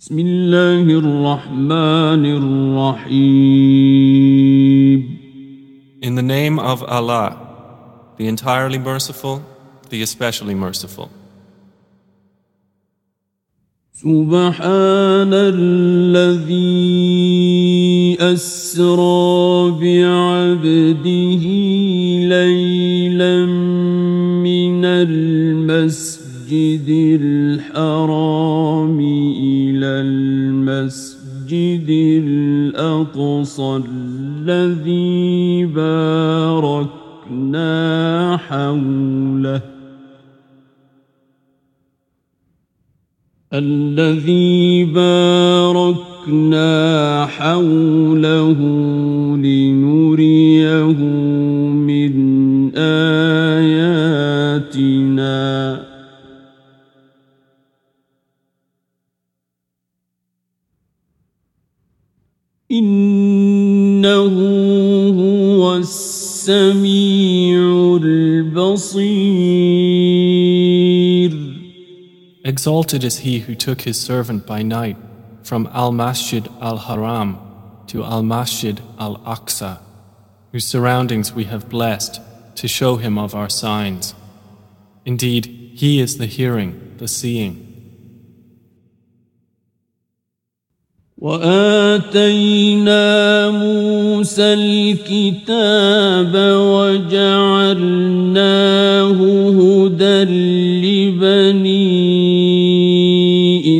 بسم الله الرحمن الرحيم. In the name of Allah, the entirely merciful, the especially merciful. سبحان الذي أسرى بعبده ليلا من المسجد الحرام إلى المسجد الأقصى الذي باركنا حوله لنريه من آياتنا إنه هو السميع البصير. Exalted is he who took his servant by night from Al-Masjid Al-Haram to Al-Masjid Al-Aqsa, whose surroundings we have blessed to show him of our signs. Indeed, he is the hearing, the seeing. وآتينا موسى الكتاب وجعلناه هدى لبني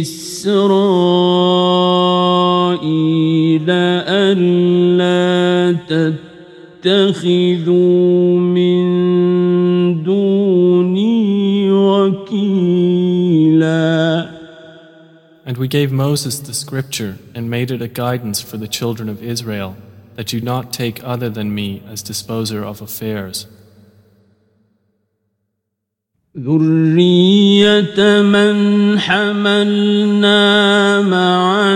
إسرائيل ألا تتخذوا من دوني وكيلا. And we gave Moses the scripture and made it a guidance for the children of Israel, that you not take other than me as disposer of affairs. ذرية من حملنا مع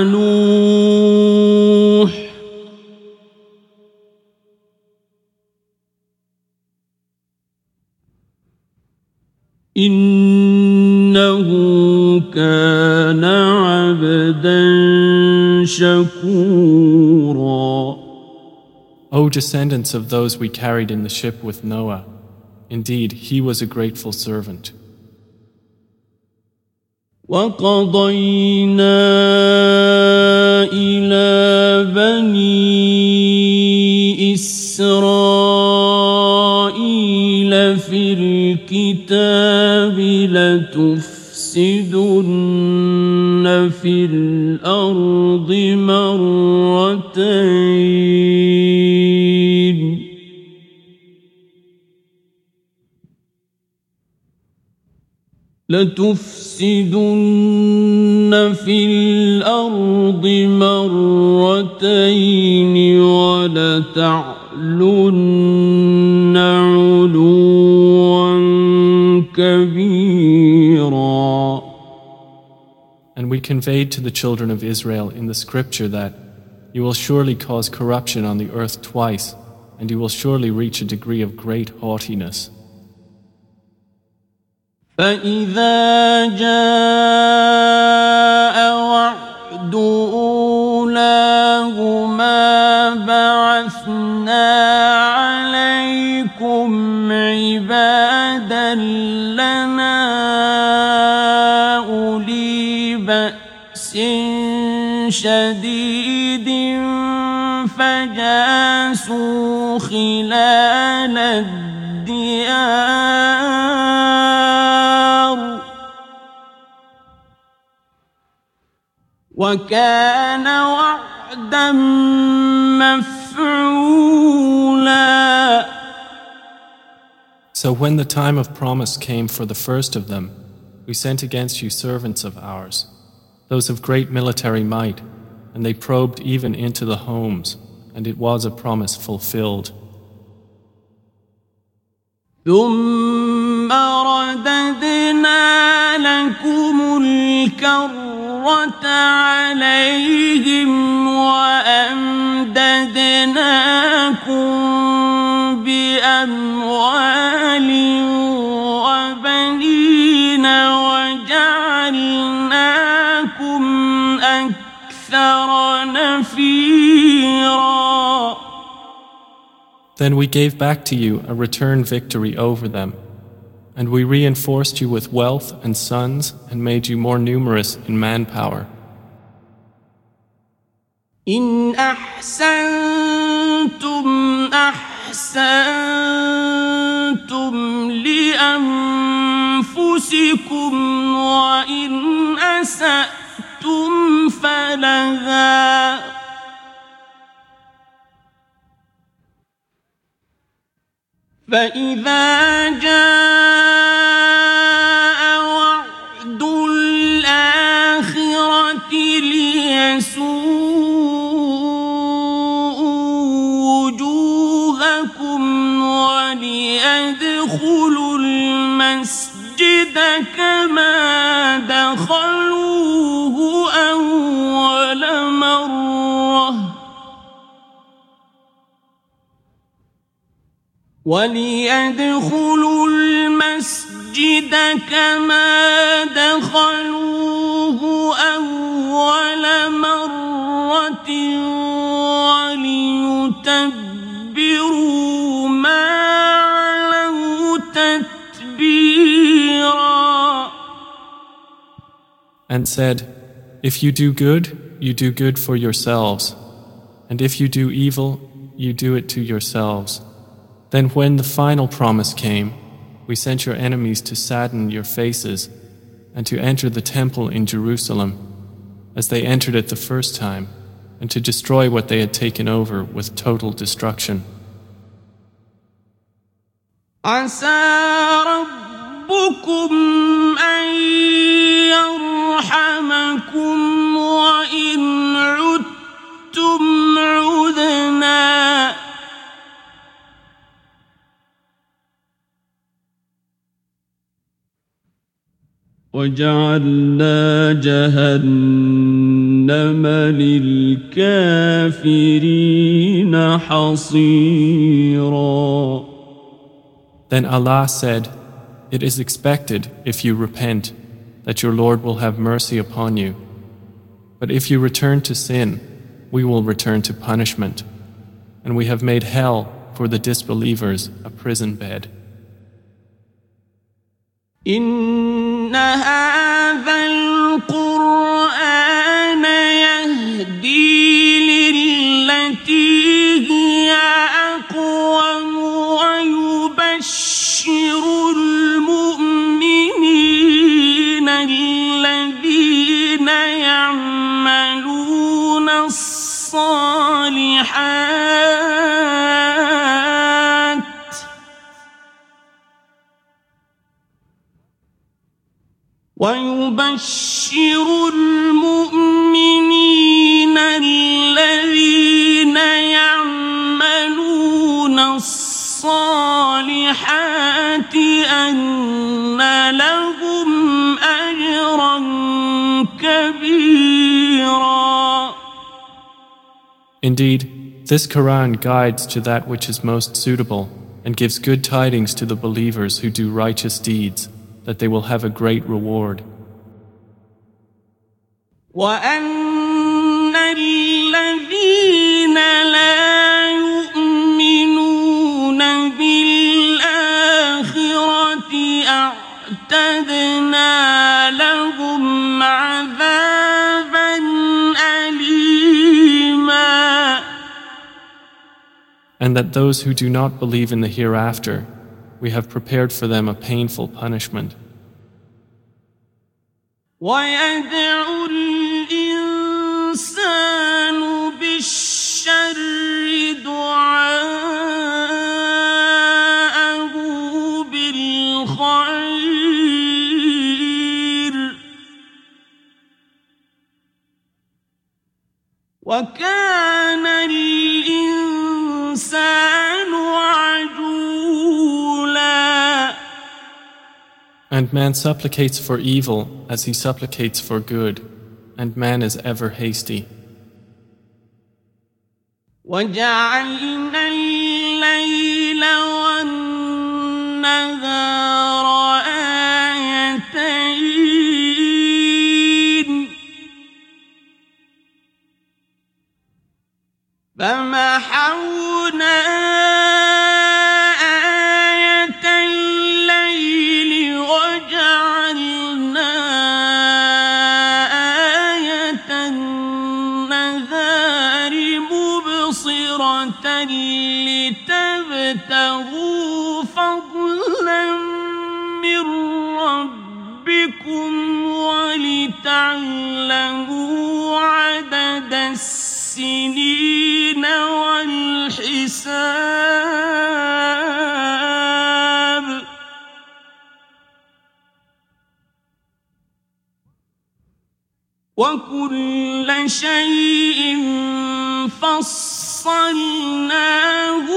نوح إنه كان عبدا شكورا. O descendants of those we carried in the ship with Noah, indeed he was a grateful servant. وقضينا إلى بني إسرائيل في الكتاب لتفسدن في الأرض مرتين ولتعلن علوا كبيرا. And we conveyed to the children of Israel in the scripture that you will surely cause corruption on the earth twice, and you will surely reach a degree of great haughtiness. فإذا جاء وعد أولاهما بعثنا عليكم عبادا لنا أولي بأس شديد فجاسوا خلال الديار وكان وعدا مفعولا. So when the time of promise came for the first of them, we sent against you servants of ours, those of great military might, and they probed even into the homes, and it was a promise fulfilled. ثم رددنا لكم الكرة عليهم وأمددناكم بأموال وبنين وجعلناكم أكثر نفيرا. Then we gave back to you a return victory over them, and we reinforced you with wealth and sons and made you more numerous in manpower. إن أحسنتم أحسنتم لأنفسكم وإن أسأتم فلها فإذا جاء وعد الآخرة ليسوءوا وجوهكم وليدخلوا المسجد كما دخلوه أول مرة وليدخلوا المسجد كما دخلوه أول مرة وليتبروا ما علوا تتبيرا. And said, if you do good, you do good for yourselves, and if you do evil, you do it to yourselves. Then when the final promise came, we sent your enemies to sadden your faces and to enter the temple in Jerusalem as they entered it the first time, and to destroy what they had taken over with total destruction. عسى ربكم أن يرحمكم وإن عدتم عدنا وجعلنا جهنم للكافرين حصيرا. Then Allah said, it is expected, if you repent, that your Lord will have mercy upon you. But if you return to sin, we will return to punishment. And we have made hell for the disbelievers a prison bed. إن هذا القرآن يهدي للتي هي أقوم ويبشر المؤمنين الذين يعملون الصالحات أن لهم أجرا كبيرا. Indeed, this Quran guides to that which is most suitable and gives good tidings to the believers who do righteous deeds, that they will have a great reward. وَأَنَّ الَّذِينَ لَا يُؤْمِنُونَ بِالْآخِرَةِ أَعْتَدْنَا لَهُمْ عَذَابًا أَلِيمًا. And that those who do not believe in the hereafter, we have prepared for them a painful punishment. وَيَدْعُ الْإِنسَانُ بِالشَّرِّ دُعَاءَهُ بِالْخَيْرِ وَكَانَ الْإِنسَانُ عَجُولًا. And man supplicates for evil as he supplicates for good, and man is ever hasty. وَجَعَلْنَا اللَّيْلَ وَالنَّهَارَ آيَتَيْنِ فمحونا آية الليل وجعلنا آية النهار مبصرة لتبتغوا فضلا من ربكم ولتعلموا عدد السنين والحساب وكل شيء فصلناه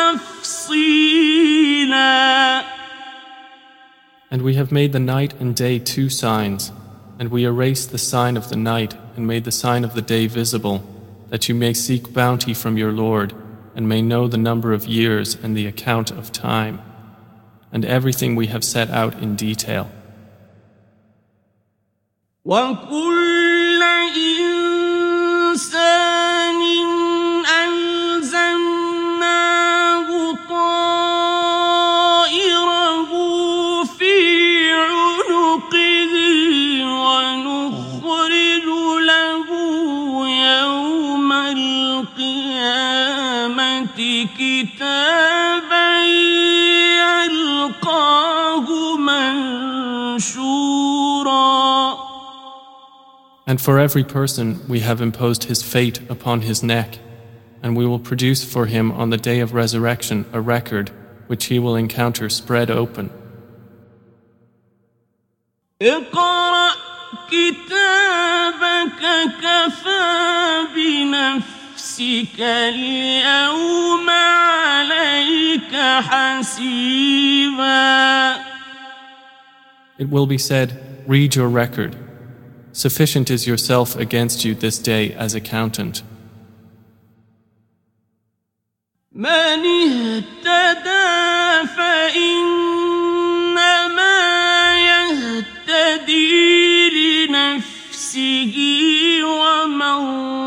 تفصيلا. And we have made the night and day 2 signs, and we erased the sign of the night and made the sign of the day visible, that you may seek bounty from your Lord and may know the number of years and the account of time, and everything we have set out in detail. وَكُلَّ إِنسَانٍ أَلْزَمْنَاهُ طَائِرَهُ فِي عُنُقِهِ وَنُخْرِجُ لَهُ يَوْمَ الْقِيَامَةِ كِتَابًا يَلْقَاهُ مَنشُورًا. And for every person we have imposed his fate upon his neck, and we will produce for him on the day of resurrection a record which he will encounter spread open. اقرأ كتابك كفى بنفسك اليوم عليك حسيبا. It will be said, read your record. Sufficient is yourself against you this day as accountant. من اهتدى فإنما يهتدي لنفسه ومن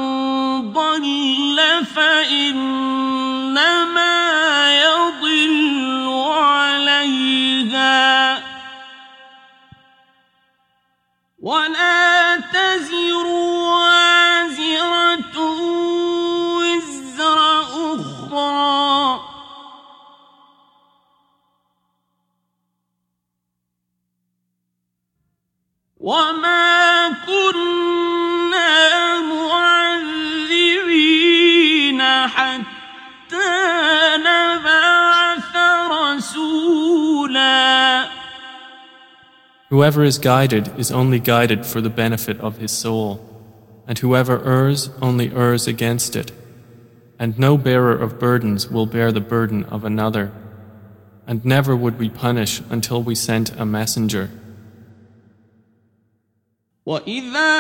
ضل فإنما يضل عليها ولا تزر وازرة وزر أخرى وما كنا معذبين حتى نبعث رسولا. Whoever is guided is only guided for the benefit of his soul, and whoever errs only errs against it. And no bearer of burdens will bear the burden of another, and never would we punish until we sent a messenger. وَإِذَا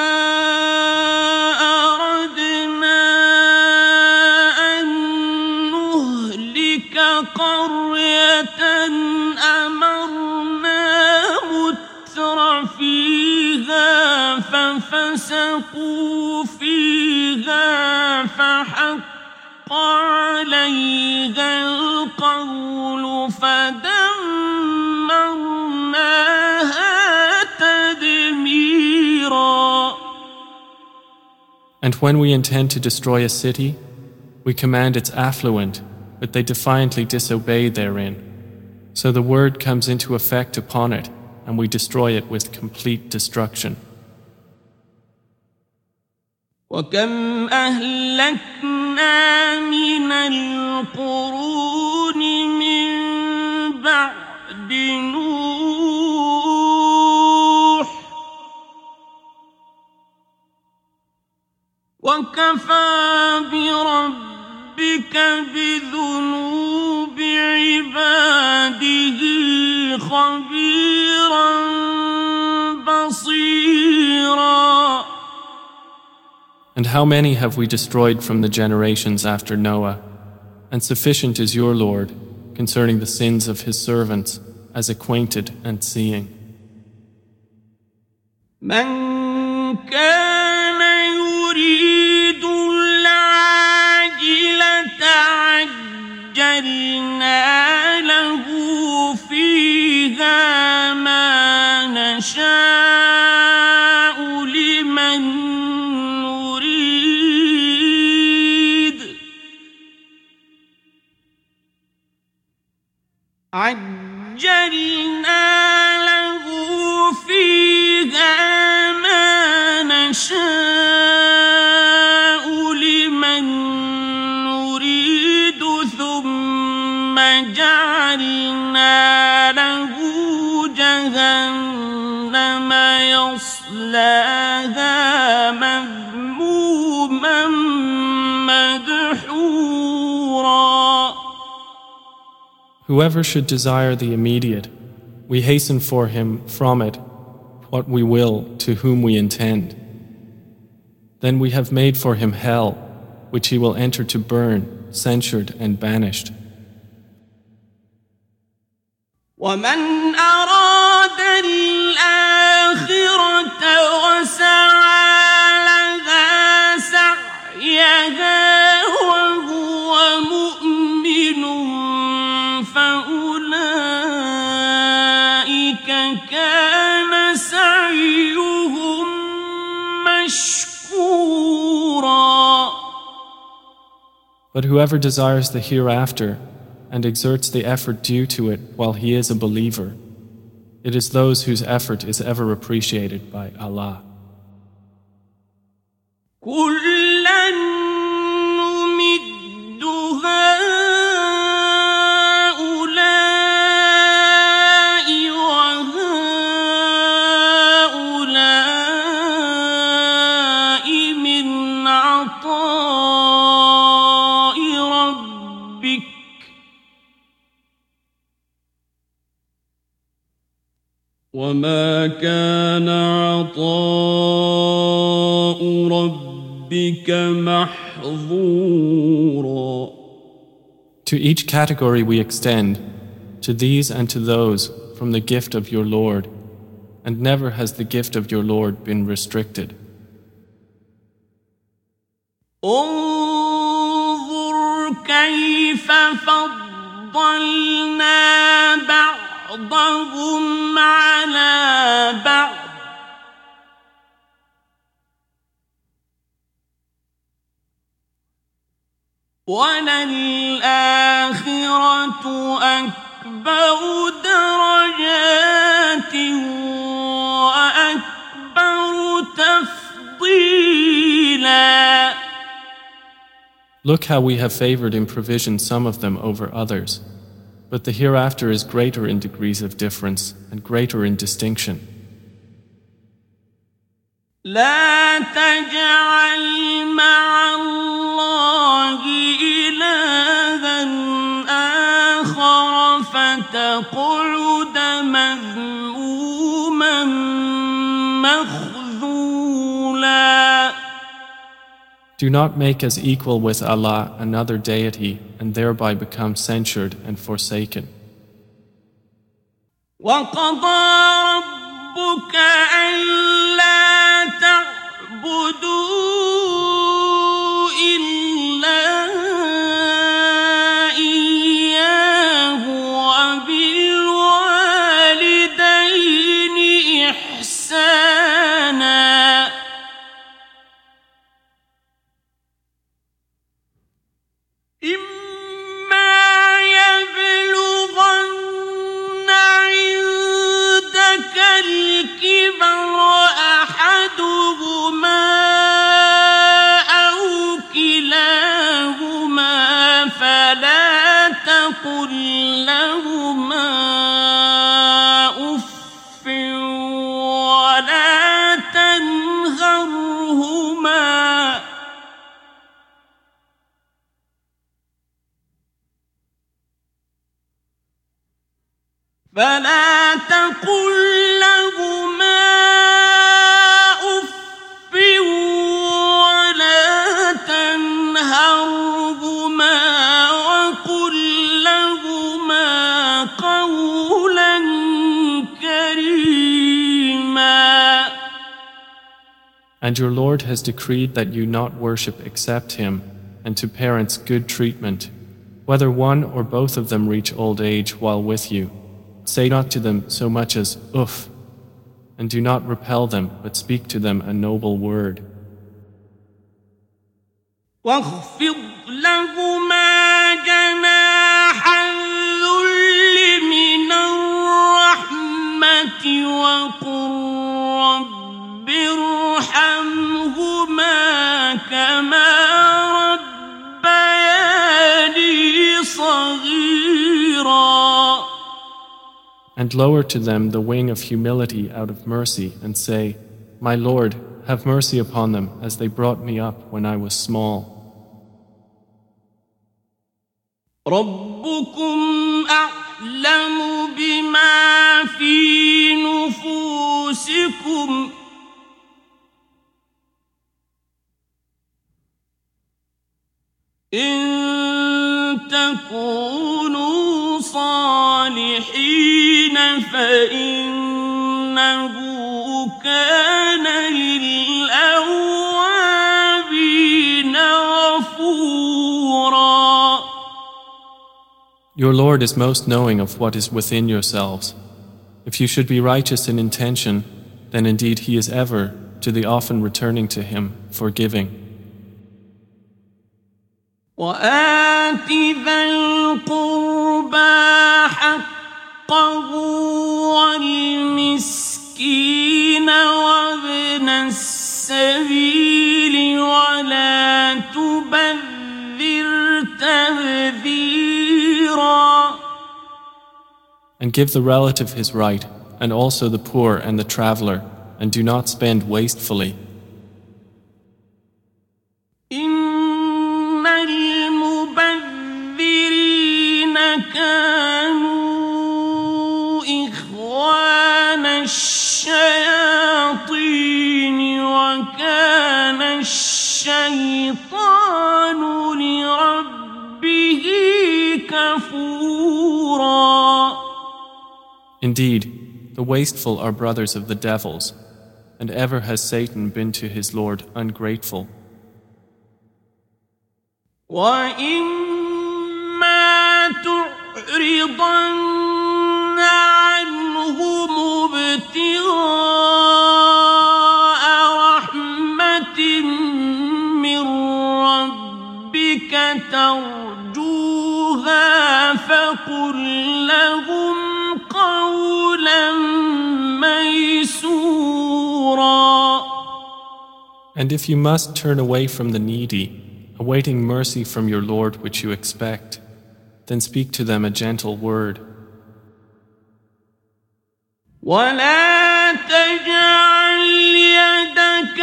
أَرَدْنَا أَن نُّهْلِكَ قَرْيَةً أَمَرْنَا مُتْرَ فِيهَا فَفَسَقُوا فِيهَا فَحَقَّ عَلَيْهَا الْقَوْلُ فَدَمَّرْنَاهَا تَدْمِيرًا. And when we intend to destroy a city, we command its affluent, but they defiantly disobey therein. So the word comes into effect upon it, and we destroy it with complete destruction. وَكَمْ أَهْلَكْنَا مِنَ الْقُرُونِ مِنْ بَعْدِ نُوحٍ وَكَفَى بِرَبِّكَ بِذُنُوبِ عِبَادِهِ خَبِيرًا بَصِيرًا. And how many have we destroyed from the generations after Noah? And sufficient is your Lord concerning the sins of his servants, as acquainted and seeing. من كان يريد العاجلة عجلنا له فيها ما نشاء لمن نريد ثم جعلنا له جهنم يصلاها مذموما مدحورا. Whoever should desire the immediate, we hasten for him from it what we will to whom we intend. Then we have made for him hell, which he will enter to burn, censured and banished. ومن أراد الآخرة وسعى لها سعيها وهو مؤمن فأولئك كان سعيهم مشكورا. But whoever desires the hereafter and exerts the effort due to it while he is a believer, it is those whose effort is ever appreciated by Allah. كُلًّا نُمِدُّ هَؤُلَاءِ وَهَؤُلَاءِ مِنْ عَطَاءِ رَبِّكَ وَمَا كَانَ عَطَاءُ رَبِّكَ مَحْظُورًا. To each category we extend, to these and to those, from the gift of your Lord, and never has the gift of your Lord been restricted. انظر كيف فضلنا بعضهم على بعض وللآخرة أكبر درجات وأكبر تفضيلا. Look how we have favored in provision some of them over others, but the hereafter is greater in degrees of difference and greater in distinction. لا تجعل مع الله إلها آخر فتقعد مذموما مخذولا. Do not make as equal with Allah another deity and thereby become censured and forsaken. وقضى ربك ألا تعبدوا إلا إياه وبالوالدين إحسانا إما يبلغن عندك الكبر أحدهما أو كلاهما فلا تقل لهما أف ولا تنهرهما أف ولا تنهرهما وقل لهما قولا كريما. And your Lord has decreed that you not worship except Him, and to parents good treatment, whether one or both of them reach old age while with you. Say not to them so much as uff, and do not repel them, but speak to them a noble word. واخفض لهما جناح الذل And lower to them the wing of humility out of mercy and say, My Lord, have mercy upon them as they brought me up when I was small. ربكم أعلم بما في نفوسكم إن تكونوا صالحين فإنه كان للأوابين غفورا. Your Lord is most knowing of what is within yourselves. If you should be righteous in intention, then indeed He is ever, to the often returning to Him, forgiving. وآت ذا القربى حقه والمسكين وابن السبيل ولا تبذر تبذيرا. And give the relative his right, and also the poor and the traveler, and do not spend wastefully. إن المبذرين كانوا إخوان الشياطين وكان الشيطان لربه كفورا. Indeed, the wasteful are brothers of the devils, and ever has Satan been to his Lord ungrateful. وَإِمَّا تُعْرِضَنَّ عَنْهُمُ ابْتِغَاءَ رَحْمَةٍ مِّن رَّبِّكَ تَرْجُوهَا فَقُل لَّهُمْ قَوْلًا مَّيْسُورًا. And if you must turn away from the needy, awaiting mercy from your Lord which you expect, then speak to them a gentle word. ولا تجعل يدك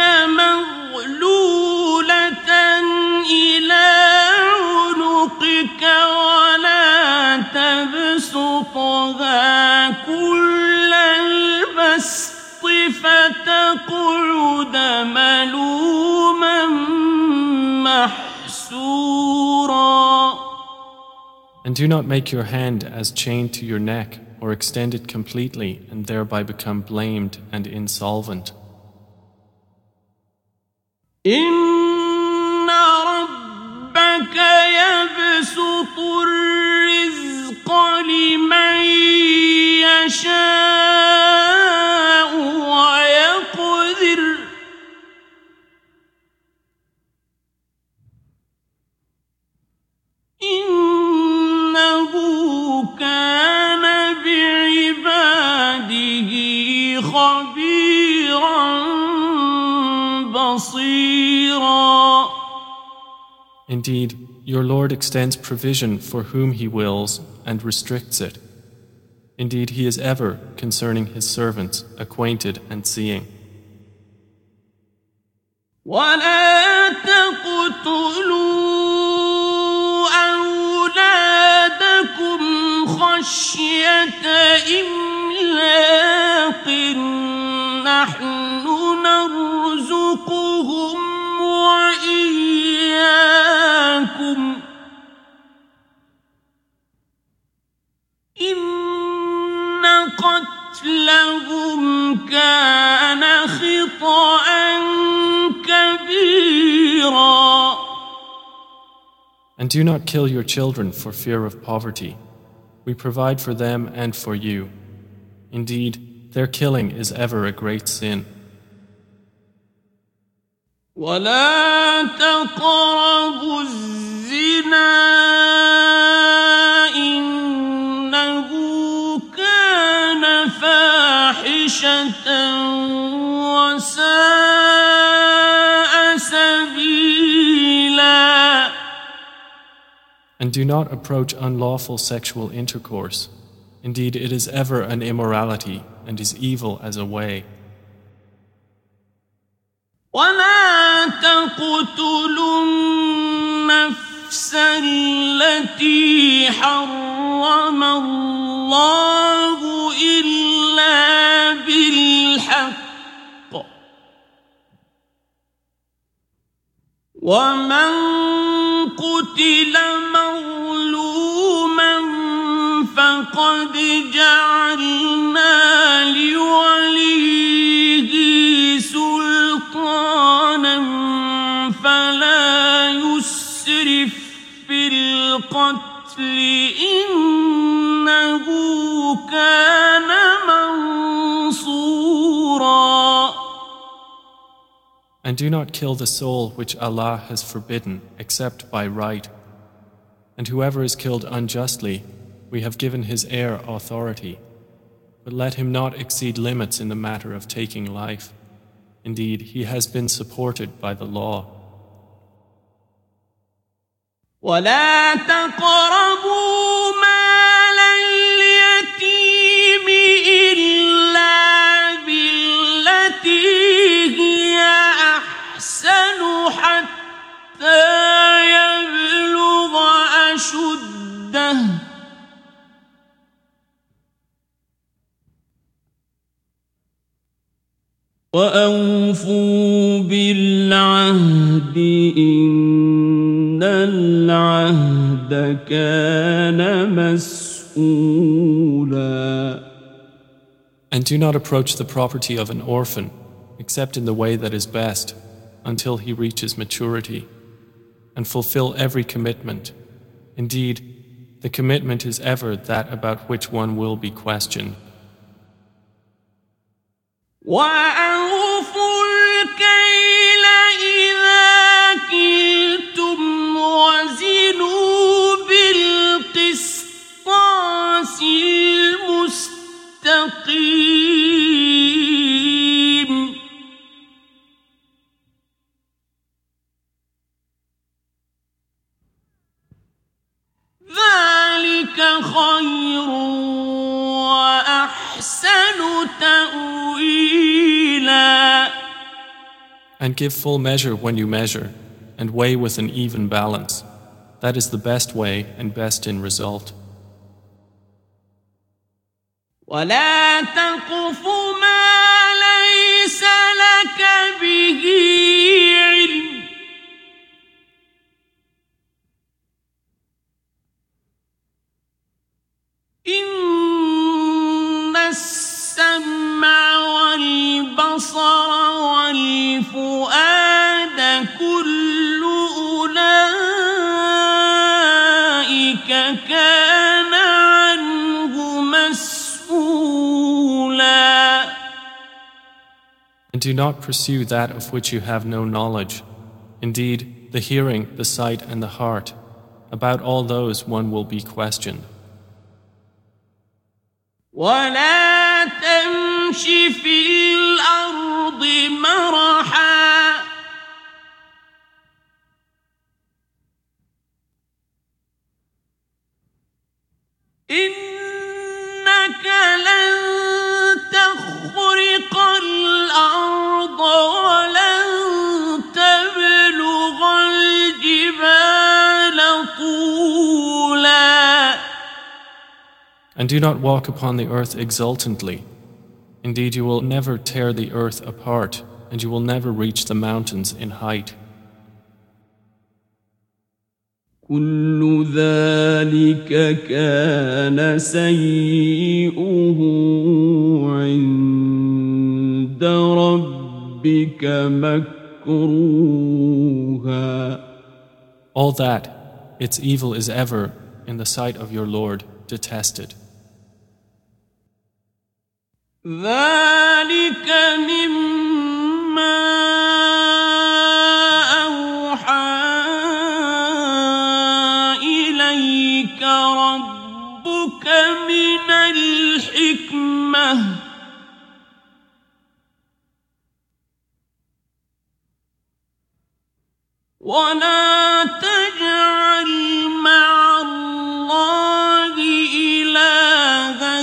مغلولة إلى عنقك ولا تبسطها كل البسط فتقعد ملوما محسورا. And do not make your hand as chained to your neck, or extend it completely and thereby become blamed and insolvent. إن ربك يبسط الرزق لمن يشاء ويقدر إنه كان بعباده خبيرا بصيرا. Indeed, your Lord extends provision for whom He wills and restricts it. Indeed, He is ever, concerning His servants, acquainted and seeing. ولا تقتلوا أولادكم خشية إملاق نحن نرزقهم وإياكم إن قتلهم كان خطأ كبيرا. And do not kill your children for fear of poverty. We provide for them and for you. Indeed, their killing is ever a great sin. ولا تقربوا الزنا إنه كان فاحشة وساء سبيلا. And do not approach unlawful sexual intercourse. Indeed, it is ever an immorality and is evil as a way. ولا تقتلوا النفس التي حرم الله إلا بالحق ومن قتل مظلوما فقد جعلنا لوليه سلطانا فلا يسرف في القتل إنه كان منصورا. And do not kill the soul which Allah has forbidden except by right. And whoever is killed unjustly, we have given his heir authority. But let him not exceed limits in the matter of taking life. Indeed, he has been supported by the law. ولا تقربوا مال اليتيم إلا بالتي هي أحسن حتى يبلغ أشده وأوفوا بالعهد إن العهد كان مسؤولا. And do not approach the property of an orphan except in the way that is best until he reaches maturity, and fulfill every commitment. Indeed, the commitment is ever that about which one will be questioned. وأوفوا الكيل إذا كلتم وزنوا بالقسطاس المستقيم ذلك خير وأحسن تأويلا. And give full measure when you measure, and weigh with an even balance. That is the best way and best in result. ولا تقف ما ليس لك به علم إن السمع والبصر والفؤاد كل أولئك كان عنه مسؤولا. And do not pursue that of which you have no knowledge. Indeed, the hearing, the sight, and the heart, about all those one will be questioned. ولا تمش في الأرض مرحا إنك لن تخرق الأرض ولن تبلغ الجبال طولا. And do not walk upon the earth exultantly. Indeed, you will never tear the earth apart, and you will never reach the mountains in height. كل ذلك كان سيئه عند ربك مكروها. All that, its evil is ever, in the sight of your Lord, detested. ذلك مما أوحى إليك ربك من الحكمة ولا تجعل مع الله إلها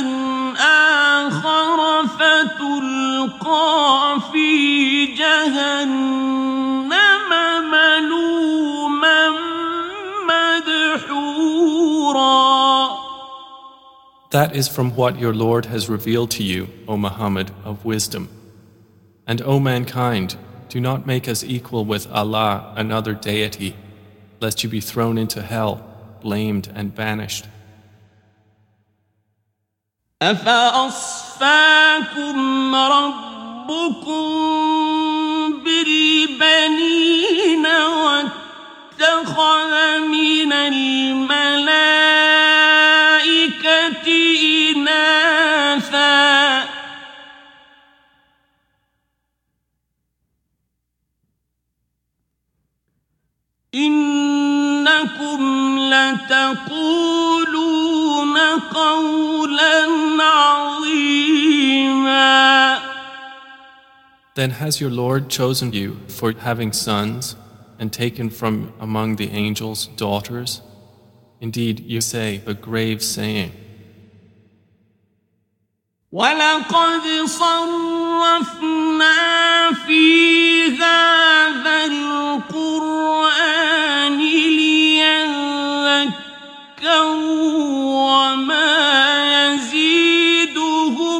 that is from what your Lord has revealed to you, O Muhammad, of wisdom. And O mankind, do not make us equal with Allah, another deity, lest you be thrown into hell, blamed and banished. أفأصفاكم ربكم بالبنين واتخذ من الملائكة إناثا إنكم لتقولون قولا عظيما. Then has your Lord chosen you for having sons and taken from among the angels daughters? Indeed, you say a grave saying. وَلَقَدْ صَرَّفْنَا فِي هَذَا الْقُرْآنِ لِيَذَّكَّرُوا وَمَا يَزِيدُهُمْ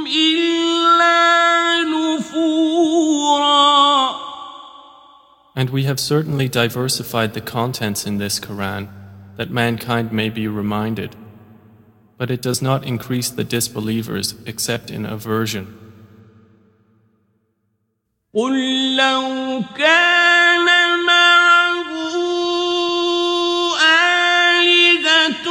إِلَّا نُفُورًا. And we have certainly diversified the contents in this Quran, that mankind may be reminded. But it does not increase the disbelievers except in aversion. قُلْ لَوْ كَانَ مَعَهُ آلِهَةٌ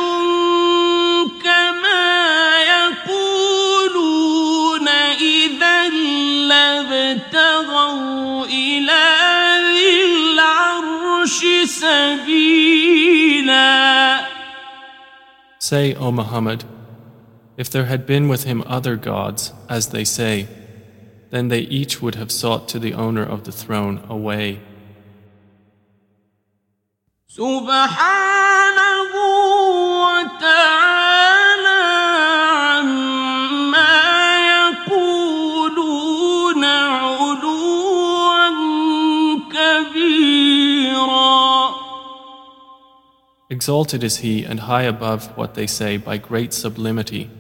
كَمَا يَقُولُونَ إِذًا لَابْتَغَوْا إِلَى ذِي الْعَرْشِ سَبِيلًا. Say, O Muhammad, if there had been with him other gods, as they say, then they each would have sought to the owner of the throne a way. سبحانه وتعالى عما يقولون علوا كبيرا. Exalted is he and high above what they say by great sublimity.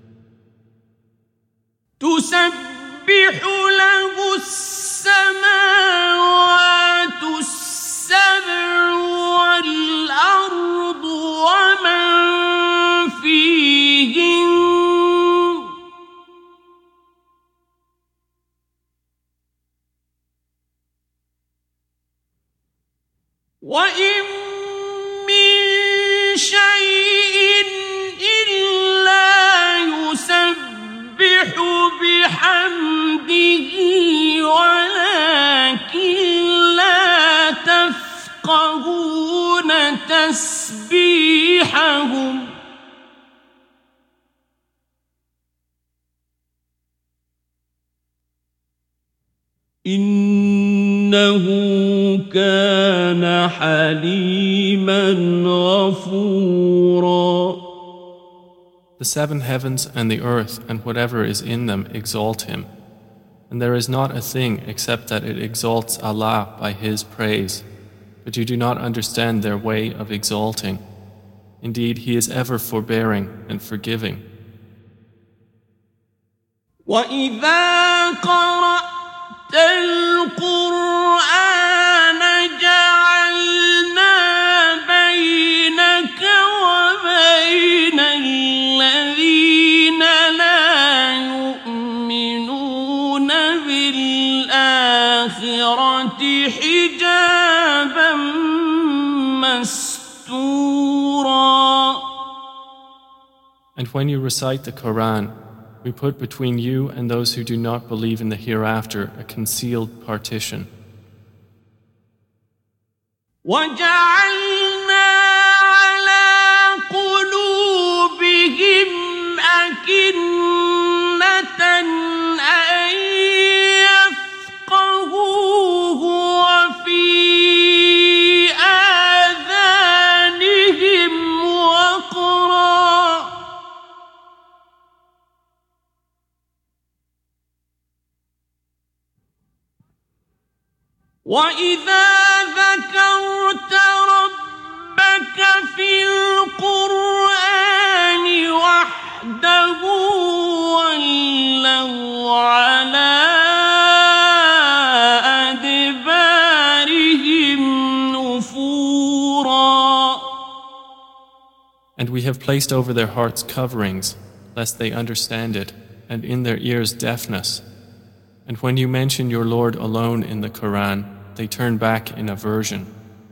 تسبح له السماوات السبع والأرض ومن فيهن وإن من شيء إلا يسبح بحمده ولكن لا تفقهون تسبيحهم إنه كان حليما غفورا. The seven heavens and the earth and whatever is in them exalt him. And there is not a thing except that it exalts Allah by His praise. But you do not understand their way of exalting. Indeed, He is ever forbearing and forgiving. وَإِذَا قَرَأْتَ الْقُرْآنَ جَعَلْنَا بَيْنَكَ وَبَيْنَ الَّذِينَ لَا يُؤْمِنُونَ بِالْآخِرَةِ حِجَابًا مَسْتُورًا. And when you recite the Quran, we put between you and those who do not believe in the hereafter a concealed partition. وَجَعَلْنَا عَلَى قُلُوبِهِمْ أَكِنَّةً أَن يَفْقَهُوهُ وَفِي آذَانِهِمْ وَقْرًا وَإِذَا ذَكَرْتَ رَبَّكَ فِي الْقُرْآنِ وَحْدَهُ And we have placed over their hearts coverings, lest they understand it, and in their ears deafness. And when you mention your Lord alone in the Quran, they turn back in aversion.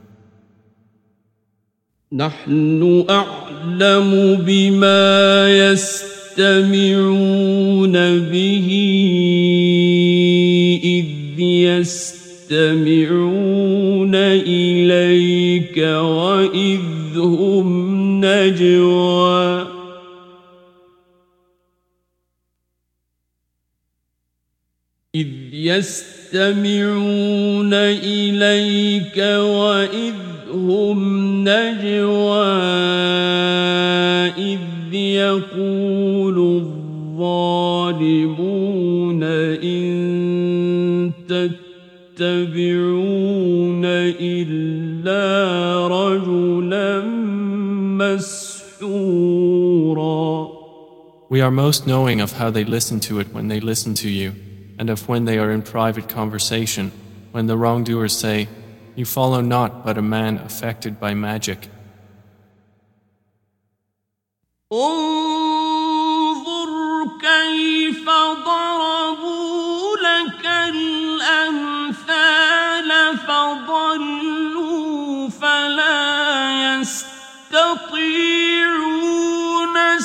نحن أعلم بما يستمعون به إذ يستمعون إليك وإذ هم نجوى إذ يستمعون إليك وإذ هم نجوى إذ يقول الظالمون إن تتبعون إلا رجلا مسحورا. We are most knowing of how they listen to it when they listen to you, and of when they are in private conversation, when the wrongdoers say, "You follow not but a man affected by magic." انظر كيف ضربوا لك الأمثال فضلوا فلا يستطيعون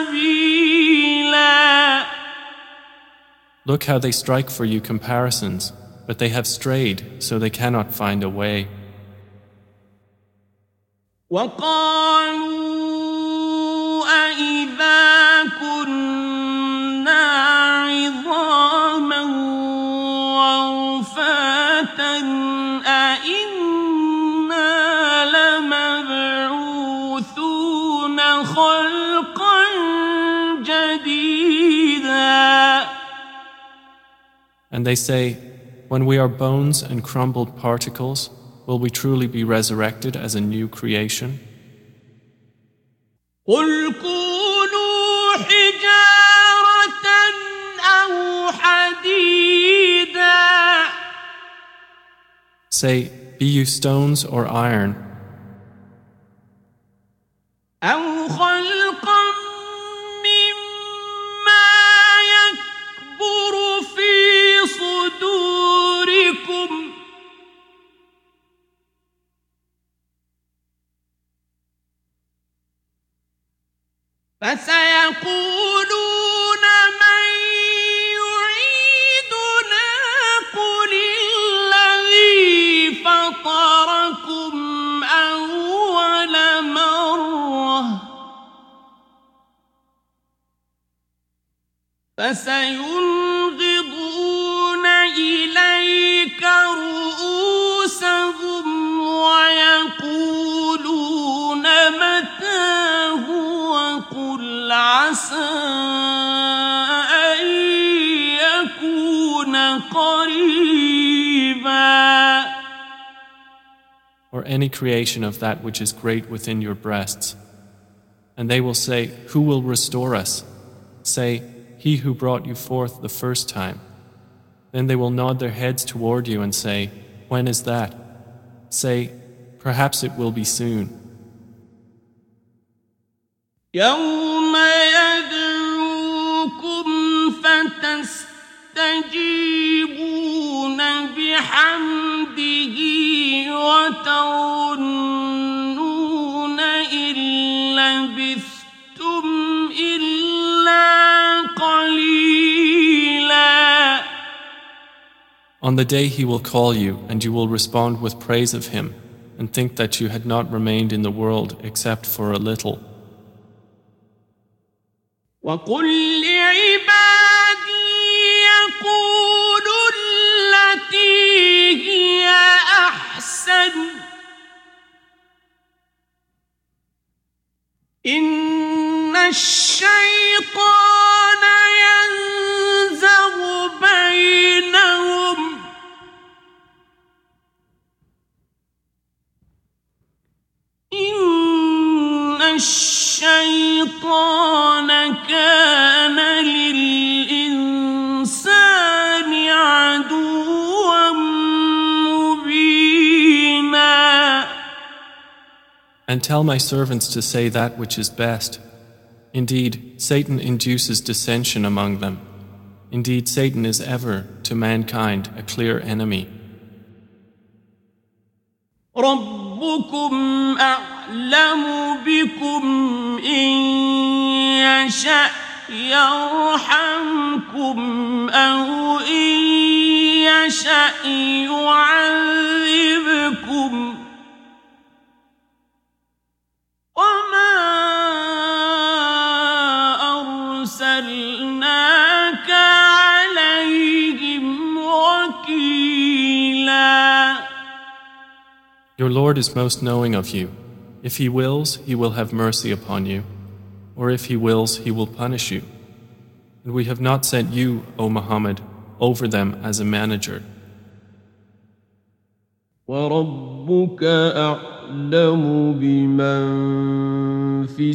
سبيلا. Look how they strike for you comparisons, but they have strayed, so they cannot find a way. وقالوا أإذا كنا عظاما ورفاتا أإنا لمبعوثون خلقا جديدا. And they say, when we are bones and crumbled particles, will we truly be resurrected as a new creation? قل كونوا حجارة أو حديدا. Say, be you stones or iron, أو خلقا مما يكبر في صدوركم فسيقولون من يعيدنا قل الذي فطركم أول مرة فسينغضون إليك رؤوسهم ويقولون متى هو قل عسى أن يكون قريبا. or any creation of that which is great within your breasts. And they will say, who will restore us? Say, he who brought you forth the first time. Then they will nod their heads toward you and say, when is that? Say, perhaps it will be soon. يوم يدعوكم فتستجيبون بحمده وتظنون إن لبثتم إلا قليلا. On the day he will call you, and you will respond with praise of him, and think that you had not remained in the world except for a little. وقل لعبادي يقولوا التي هي أحسن إن الشيطان ينزغ بينهم إن الشيطان كان للإنسان عدوا مبينا. And tell my servants to say that which is best. Indeed, Satan induces dissension among them. Indeed, Satan is ever, to mankind, a clear enemy. ربكم أعلم بكم إن يشأ يرحمكم أو إن يشأ يعذبكم وما أرسلناك عليهم وكيلا. Your Lord is most knowing of you. If He wills, He will have mercy upon you, or if He wills, He will punish you. And we have not sent you, O Muhammad, over them as a manager. وَرَبُّكَ أَعْلَمُ بِمَنْ فِي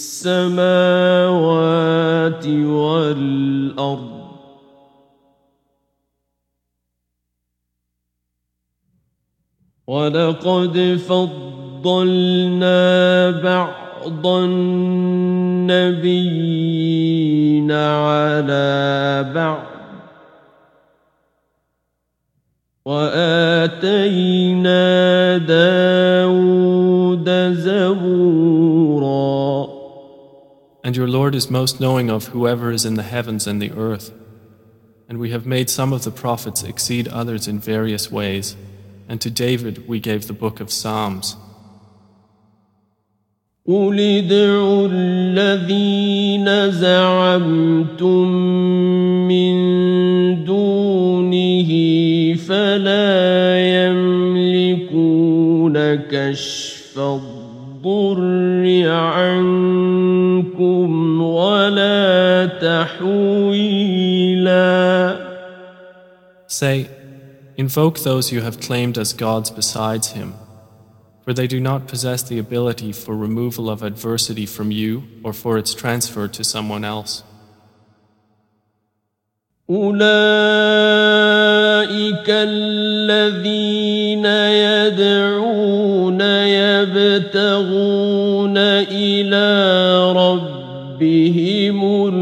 السَّمَاوَاتِ وَالْأَرْضِ وَلَقَدْ فَضَّلْنَا بَعْضَ النَّبِيِّينَ عَلَى بَعْضٍ وَآتَيْنَا دَاوُودَ زَبُورًا. And your Lord is most knowing of whoever is in the heavens and the earth. And we have made some of the prophets exceed others in various ways. And to David we gave the book of Psalms. قُلِ ادْعُوا الَّذِينَ زَعَمْتُم مِّن دُونِهِ فَلَا يَمْلِكُونَ كَشْفَ الضُّرِّ عَنكُمْ وَلَا تَحْوِيلًا. Say, invoke those you have claimed as gods besides Him, for they do not possess the ability for removal of adversity from you or for its transfer to someone else. أولئك الذين يدعون يبتغون إلى ربهم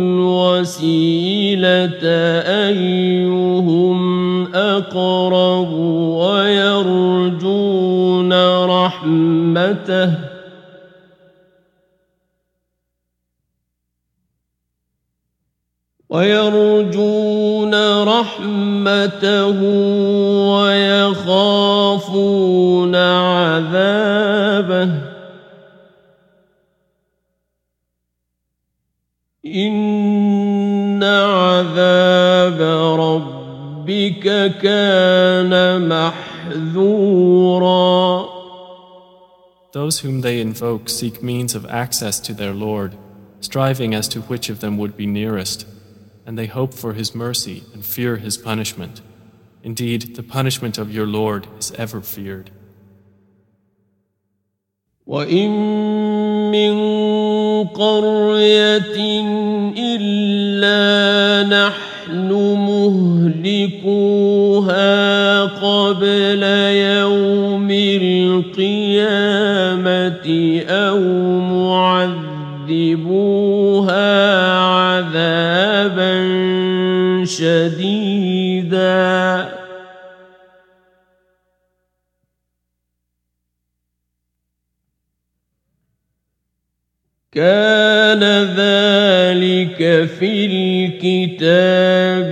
الوسيلة أيهم أقرب ويرجون رحمته ويخافون عذابه إن عذاب ربك كان محذورا. Those whom they invoke seek means of access to their Lord, striving as to which of them would be nearest, and they hope for His mercy and fear His punishment. Indeed, the punishment of your Lord is ever feared. وَإِن مِّن قَرْيَةٍ إِلَّا نَحْنُ مُهْلِكُوهَا قَبْلَ يَوْمِ الْقِيَامَةِ أَوْ مُعَذِّبُوهَا عَذَابًا شَدِيدًا كان ذلك في الكتاب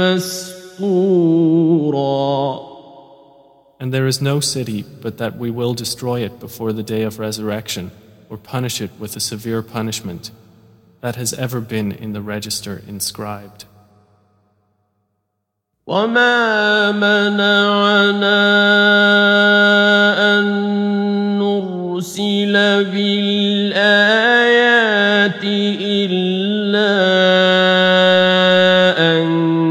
مسطورا. And there is no city but that we will destroy it before the day of resurrection, or punish it with a severe punishment. That has ever been in the register inscribed. وما منعنا أن نرسل بالآيات إلا أن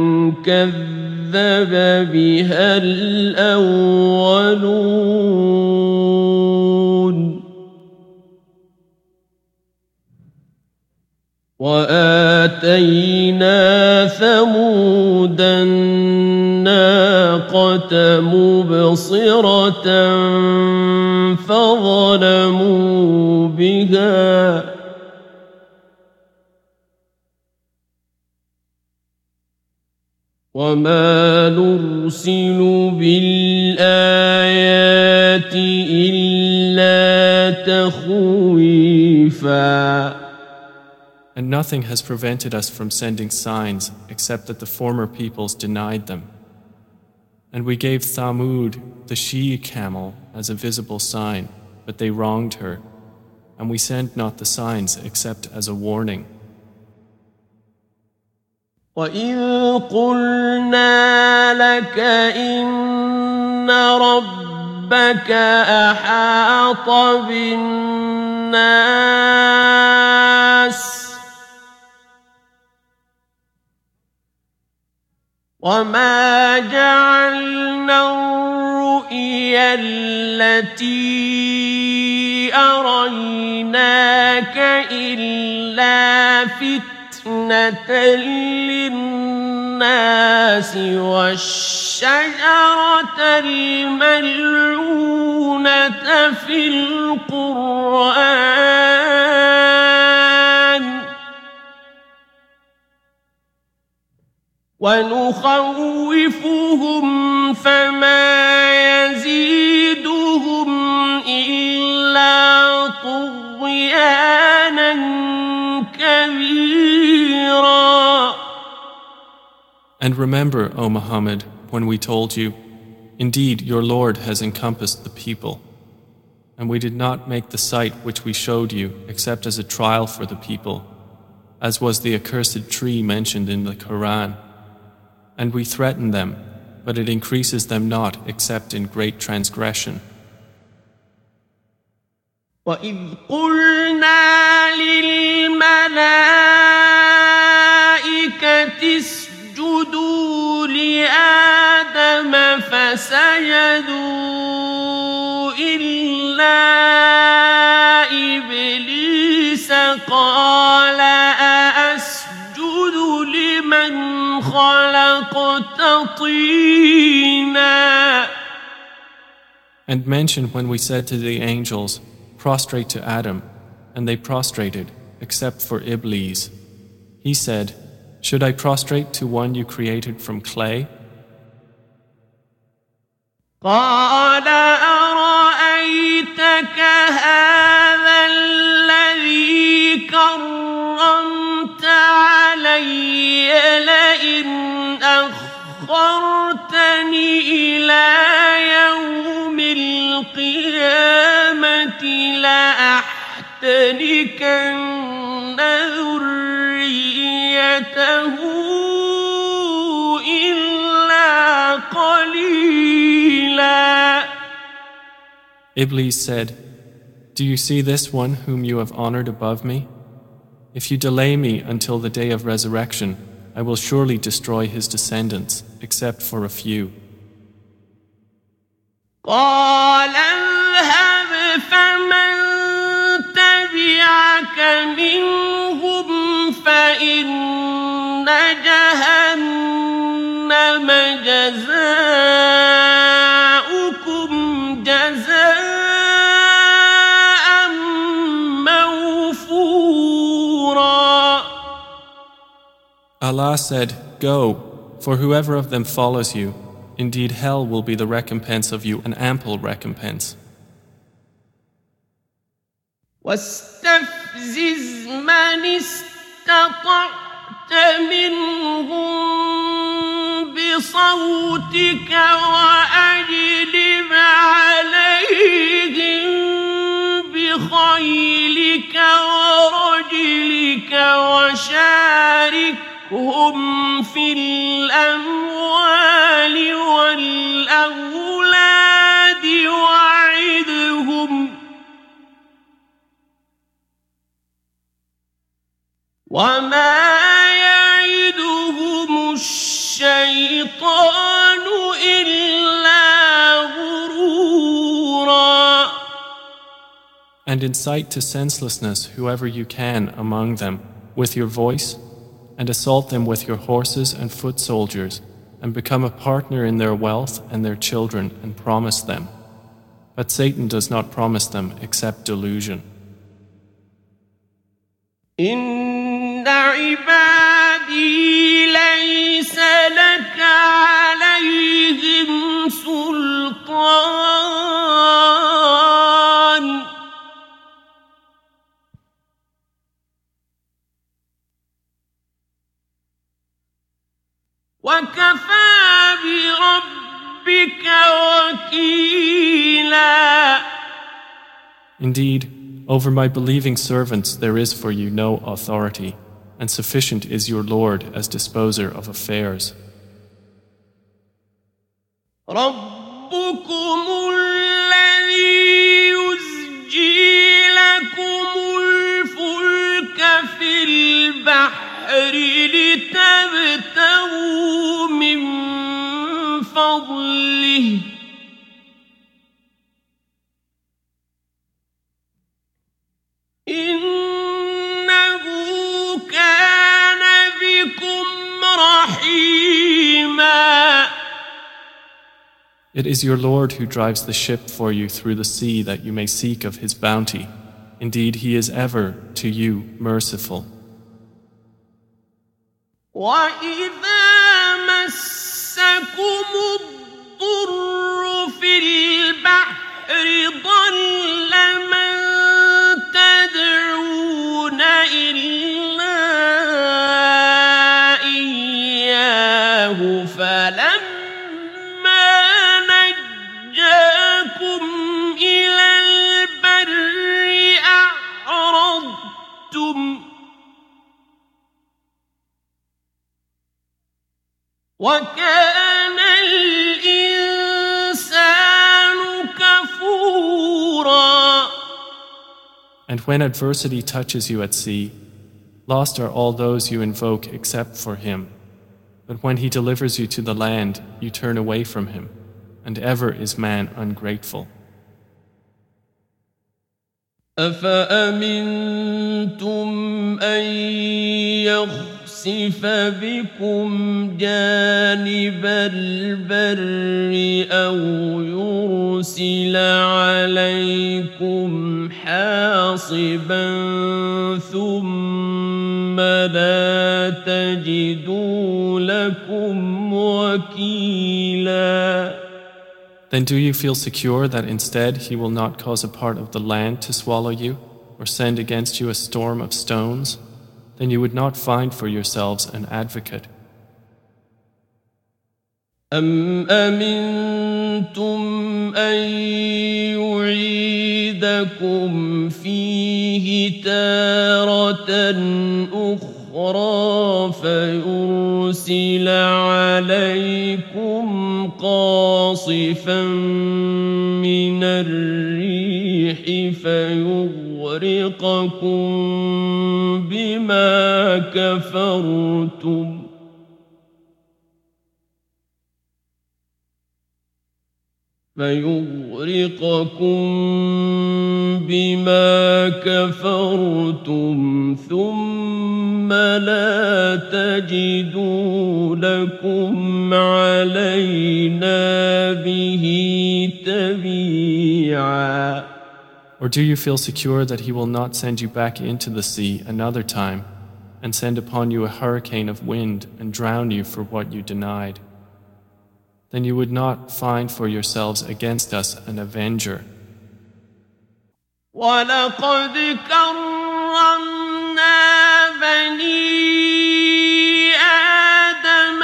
كذب بها الأولون وآتينا ثمود الناقة مبصرة فظلموا بها وما نرسل بالآيات إلا تخويفا. And nothing has prevented us from sending signs except that the former peoples denied them. And we gave Thamud, the she-camel, as a visible sign, but they wronged her. And we send not the signs except as a warning. وَإِذْ قُلْنَا لَكَ إِنَّ رَبَّكَ أَحَاطَ بِالنَّاسِ وَمَا جَعَلْنَا الرُّؤْيَا الَّتِي أَرَيْنَاكَ إِلَّا فِتْنَةً لِلنَّاسِ وَالشَّجَرَةَ الْمَلْعُونَةَ فِي الْقُرْآنِ وَنُخَوِّفُهُمْ فَمَا يَزِيدُهُمْ إِلَّا طُغْيَانًا كَبِيرًا. And remember, O Muhammad, when we told you, indeed your Lord has encompassed the people. And we did not make the sight which we showed you except as a trial for the people, as was the accursed tree mentioned in the Quran. And we threaten them, but it increases them not except in great transgression. وَإِذْ قُلْنَا لِلْمَلَائِكَةِ اسْجُدُوا لِآدَمَ فَسَجَدُوا إِلَّا إِبْلِيسَ قَالَ أَأَسْجُدُ لِمَنْ خَلَقْتَ طِينًا. And mention when we said to the angels, prostrate to Adam, and they prostrated, except for Iblis. He said, should I prostrate to one you created from clay? قَالَ أَرَأَيْتَكَ هَذَا الَّذِي كَرَّمْتَ عَلَيَّ لَئِنْ أَخَّرْتَنِي إِلَى يَوْمِ الْقِيَامَةِ لَأَحْتَنِكَنَّ ذُرِّيَّتَهُ إِلَّا قَلِيلًا. Iblis said, do you see this one whom you have honored above me? If you delay me until the day of resurrection, I will surely destroy his descendants, except for a few. قَالَ اذْهَبْ فَمَن تَبِعَكَ مِنْهُمْ فَإِنَّ جَهَنَّمَ جَزَاؤُكُمْ جَزَاءً مَوْفُورًا. Allah said, go, for whoever of them follows you, indeed hell will be the recompense of you, an ample recompense. وَاسْتَفْزِزْ مَنِ اسْتَطَعْتَ مِنْهُمْ بِصَوْتِكَ وَأَجْلِبْ عَلَيْهِمْ بِخَيْلِكَ وَرَجِلِكَ وَشَارِكْهُمْ فِي الْأَمْوَالِ وَالْأَوْلَادِ وَعِدْهُمْ وَمَا يَعِدُهُمُ الشَّيْطَانُ إِلَّا غُرُورًا. And incite to senselessness whoever you can among them with your voice, and assault them with your horses and foot soldiers, and become a partner in their wealth and their children, and promise them. But Satan does not promise them except delusion. إن عبادي ليس لك عليهم سلطان وكفى بربك وكيلا. Indeed, over my believing servants there is for you no authority, and sufficient is your Lord as disposer of affairs. ربكم الذي يزجي لكم الفلك في البحر لتبتغوا من فضله إنه كان بكم رحيما. It is your Lord who drives the ship for you through the sea that you may seek of his bounty. Indeed, he is ever to you merciful. وَإِذَا مَسَّكُمُ الضُّرُّ فِي الْبَحْرِ ضَلَّ مَن تَدْعُونَ إِلَّا إِيَّاهُ فَلَمَّا نَجَّاكُمْ إِلَى الْبَرِّ أَعْرَضْتُمْ وَكَانَ الْإِنسَانُ كَفُورًا. And when adversity touches you at sea, lost are all those you invoke except for him. But when he delivers you to the land, you turn away from him, and ever is man ungrateful. أَفَأَمِنْتُمْ أَنْ يَخْسِفَ بِكُمْ جَانِبَ الْبَرِّ أَوْ يُرْسِلَ عَلَيْكُمْ حَاصِبًا ثُمَّ لَا تَجِدُوا لَكُمْ وَكِيلًا. Then do you feel secure that instead he will not cause a part of the land to swallow you, or send against you a storm of stones? Then you would not find for yourselves an advocate. أَمْ أَمِنْتُمْ أَنْ يُعِيدَكُمْ فِيهِ تَارَةً أُخْرَى فَيُرْسِلَ عَلَيْكُمْ قَاصِفًا مِنَ الرِّيحِ فَيُغْرِقَكُمْ بما كفرتم ثم لا تجدوا لكم علينا به تبيعا. Or do you feel secure that he will not send you back into the sea another time and send upon you a hurricane of wind and drown you for what you denied? Then you would not find for yourselves against us an avenger. وَلَقَدْ كَرَّمْنَا بَنِي آدَمَ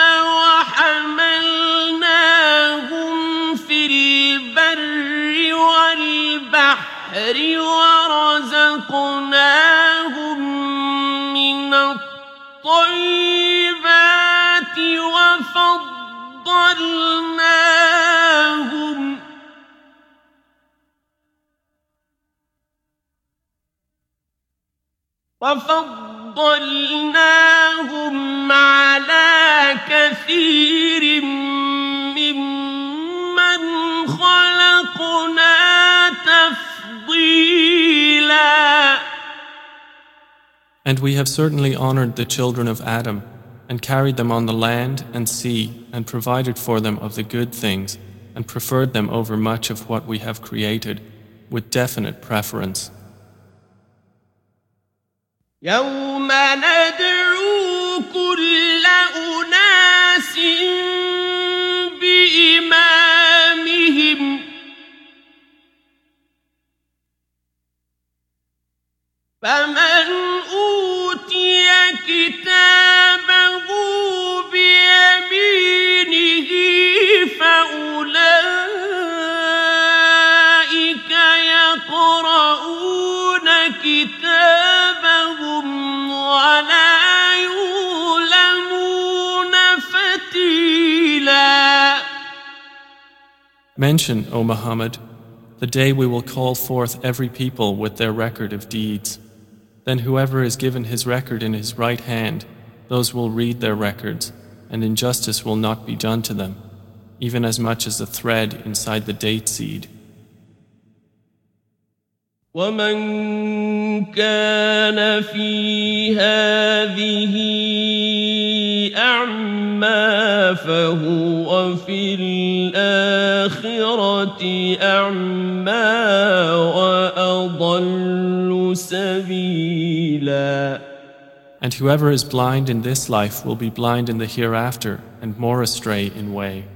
وَحَمَلْنَاهُمْ فِي الْبَرِّ وَالْبَحْرِ وَرَزَقْنَاهُمْ مِنَ الطَّيِّبَاتِ وفضلناهم على كثير ممن خلقنا تفضيلا. And we have certainly honored the children of Adam and carried them on the land and sea and provided for them of the good things and preferred them over much of what we have created with definite preference. يوم ندعو كل أناس بإمامهم فمن أوتي كتابه بيمينه فأولئك يقرؤون كتابهم ولا يظلمون فتيلا. Mention, O Muhammad, the day we will call forth every people with their record of deeds. Then whoever is given his record in his right hand, those will read their records, and injustice will not be done to them, even as much as a thread inside the date seed. ومن كان في هذه أعمى فهو في الآخرة أعمى وأضل سبيلا. And whoever is blind in this life will be blind in the hereafter and more astray in way.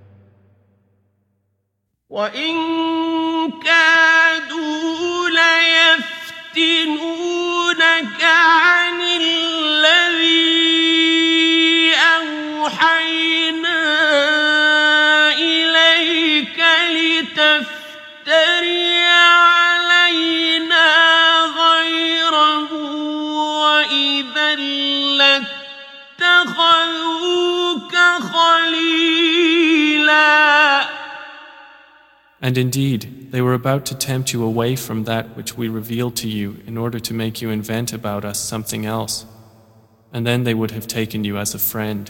وإن كادوا ليفتنونك عن الذي أوحينا إليك لتفتري علينا غيره وإذا لاتخذوك خليلا. And indeed, they were about to tempt you away from that which we revealed to you in order to make you invent about us something else, and then they would have taken you as a friend.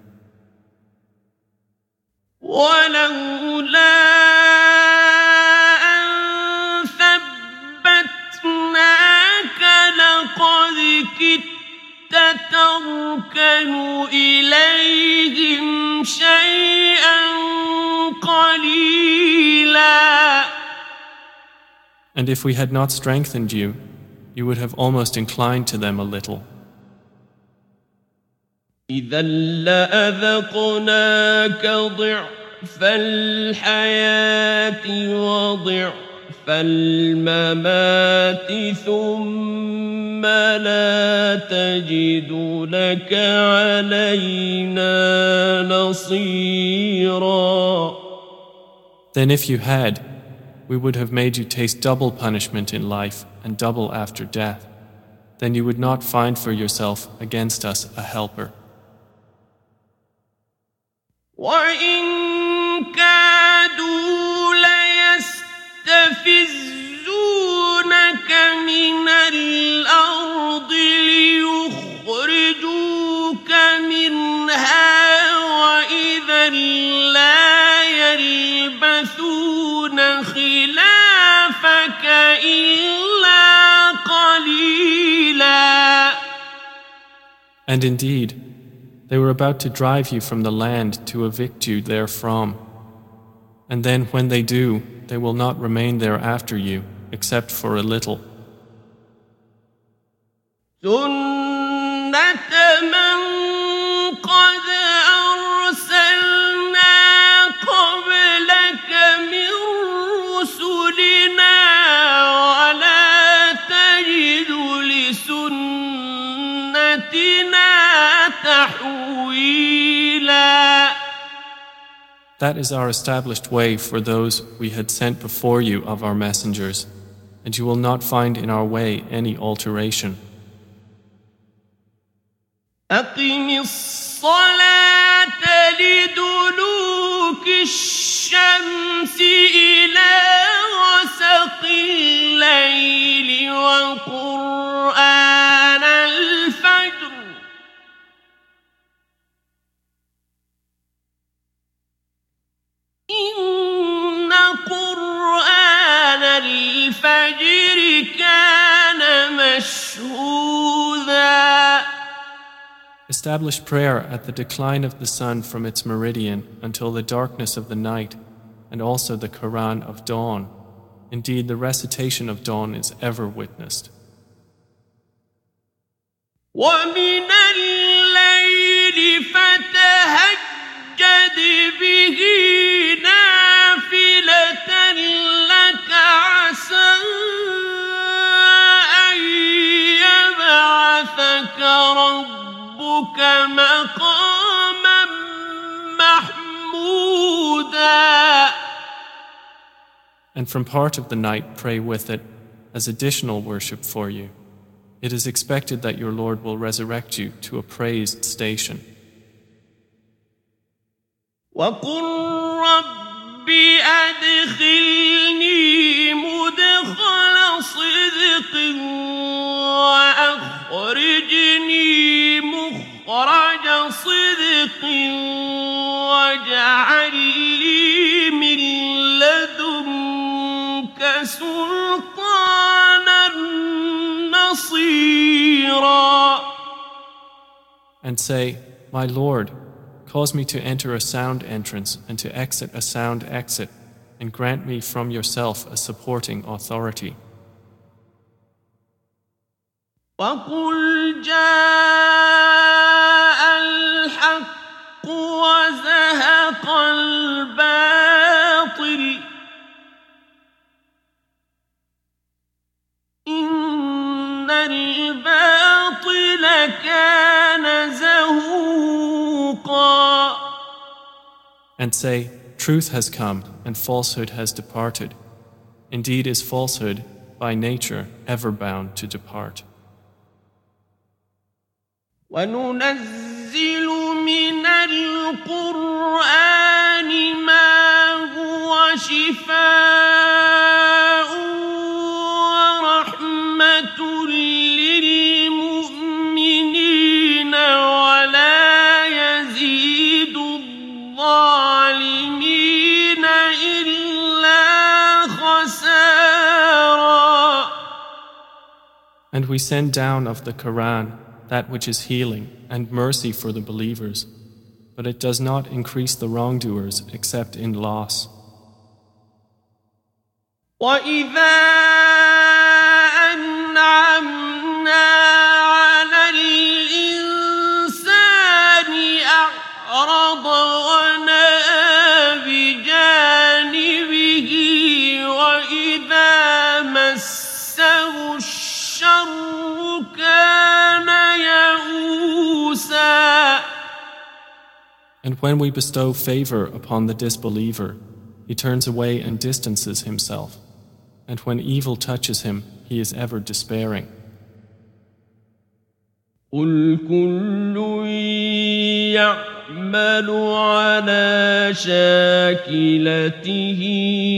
ولولا أن ثبتناك لقد كدت تركن إليهم شيئا قليلا. And if we had not strengthened you, you would have almost inclined to them a little. إذا لأذقناك ضعف الحياة وضعف الممات ثم لا تجد لك علينا نصيرا. Then if you had, we would have made you taste double punishment in life and double after death. Then you would not find for yourself against us a helper. وإن كادوا ليستفزونك من الأرض ليخرجوك منها وإذا لا يلبثون خلافك إلا قليلا. And indeed, they were about to drive you from the land to evict you therefrom. And then when they do, they will not remain there after you, except for a little. سُنَّةَ مَن قَدْ أَرْسَلْنَا قَبْلَكَ مِن رُّسُلِنَا وَلَا تَجِدُ لِسُنَّتِنَا تَحْوِيلًا. That is our established way for those we had sent before you of our messengers, and you will not find in our way any alteration. أقم الصلاة لدلوك الشمس إلى غسق الليل وقرآن الفجر إن قرآن الفجر كان مشهودا. Establish prayer at the decline of the sun from its meridian until the darkness of the night, and also the Quran of dawn. Indeed, the recitation of dawn is ever witnessed. ومن الليل فتهجد به نافلة لك عسى أن يبعثك ربك مقاما محمودا. And from part of the night pray with it as additional worship for you. It is expected that your Lord will resurrect you to a praised station. وَقُلْ رَبِّ أَدْخِلْنِي مُدْخَلَ صِدْقٍ وَأَخْرِجْنِي مُخْرَجَ صِدْقٍ وَاجْعَل لِّي مِن لَّدُنكَ سُلْطَانًا نَّصِيرًا. And say, My Lord, cause me to enter a sound entrance and to exit a sound exit, and grant me from yourself a supporting authority. وَقُلْ جَاءَ الْحَقُّ وَزَهَقَ الْبَاطِلُ إِنَّ الْبَاطِلَ كَانَ زَهُوقًا. And say, Truth has come and falsehood has departed. Indeed is falsehood by nature ever bound to depart. وَنُنَزِّلُ مِنَ الْقُرْآنِ مَا هُوَ شِفَاءٌ وَرَحْمَةٌ لِّلْمُؤْمِنِينَ وَلَا يَزِيدُ الظَّالِمِينَ إِلَّا خَسَارًا. And we send down of the Quran that which is healing and mercy for the believers, but it does not increase the wrongdoers except in loss. وَإِذَا أَنْعَمْنَا عَلَى الْإِنسَانِ أَعْرَضَ وَنَأَىٰ بِجَانِبِهِ وَإِذَا مَسَّهُ الشَّرُّ كَانَ يَئُوسًا. And when we bestow favor upon the disbeliever, he turns away and distances himself. And when evil touches him, he is ever despairing. قُلْ كُلٌّ يَعْمَلُ عَلَى شَاكِلَتِهِ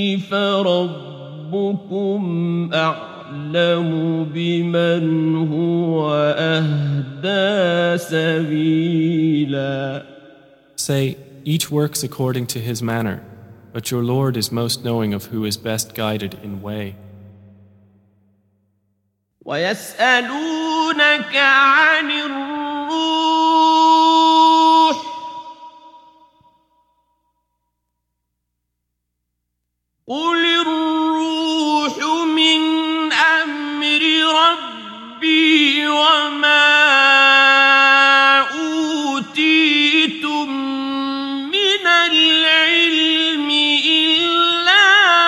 فَرَبُّكُمْ أَعْلَمُ بِمَنْ هُوَ أَهْدَىٰ سَبِيلًا. Say, each works according to his manner, but your Lord is most knowing of who is best guided in way. وَيَسْأَلُونَكَ عَنِ الرُّوحِ قُلِ الرُّوحُ مِنْ أَمْرِ رَبِّي وَمَا أُوتِيتُم مِّنَ الْعِلْمِ إِلَّا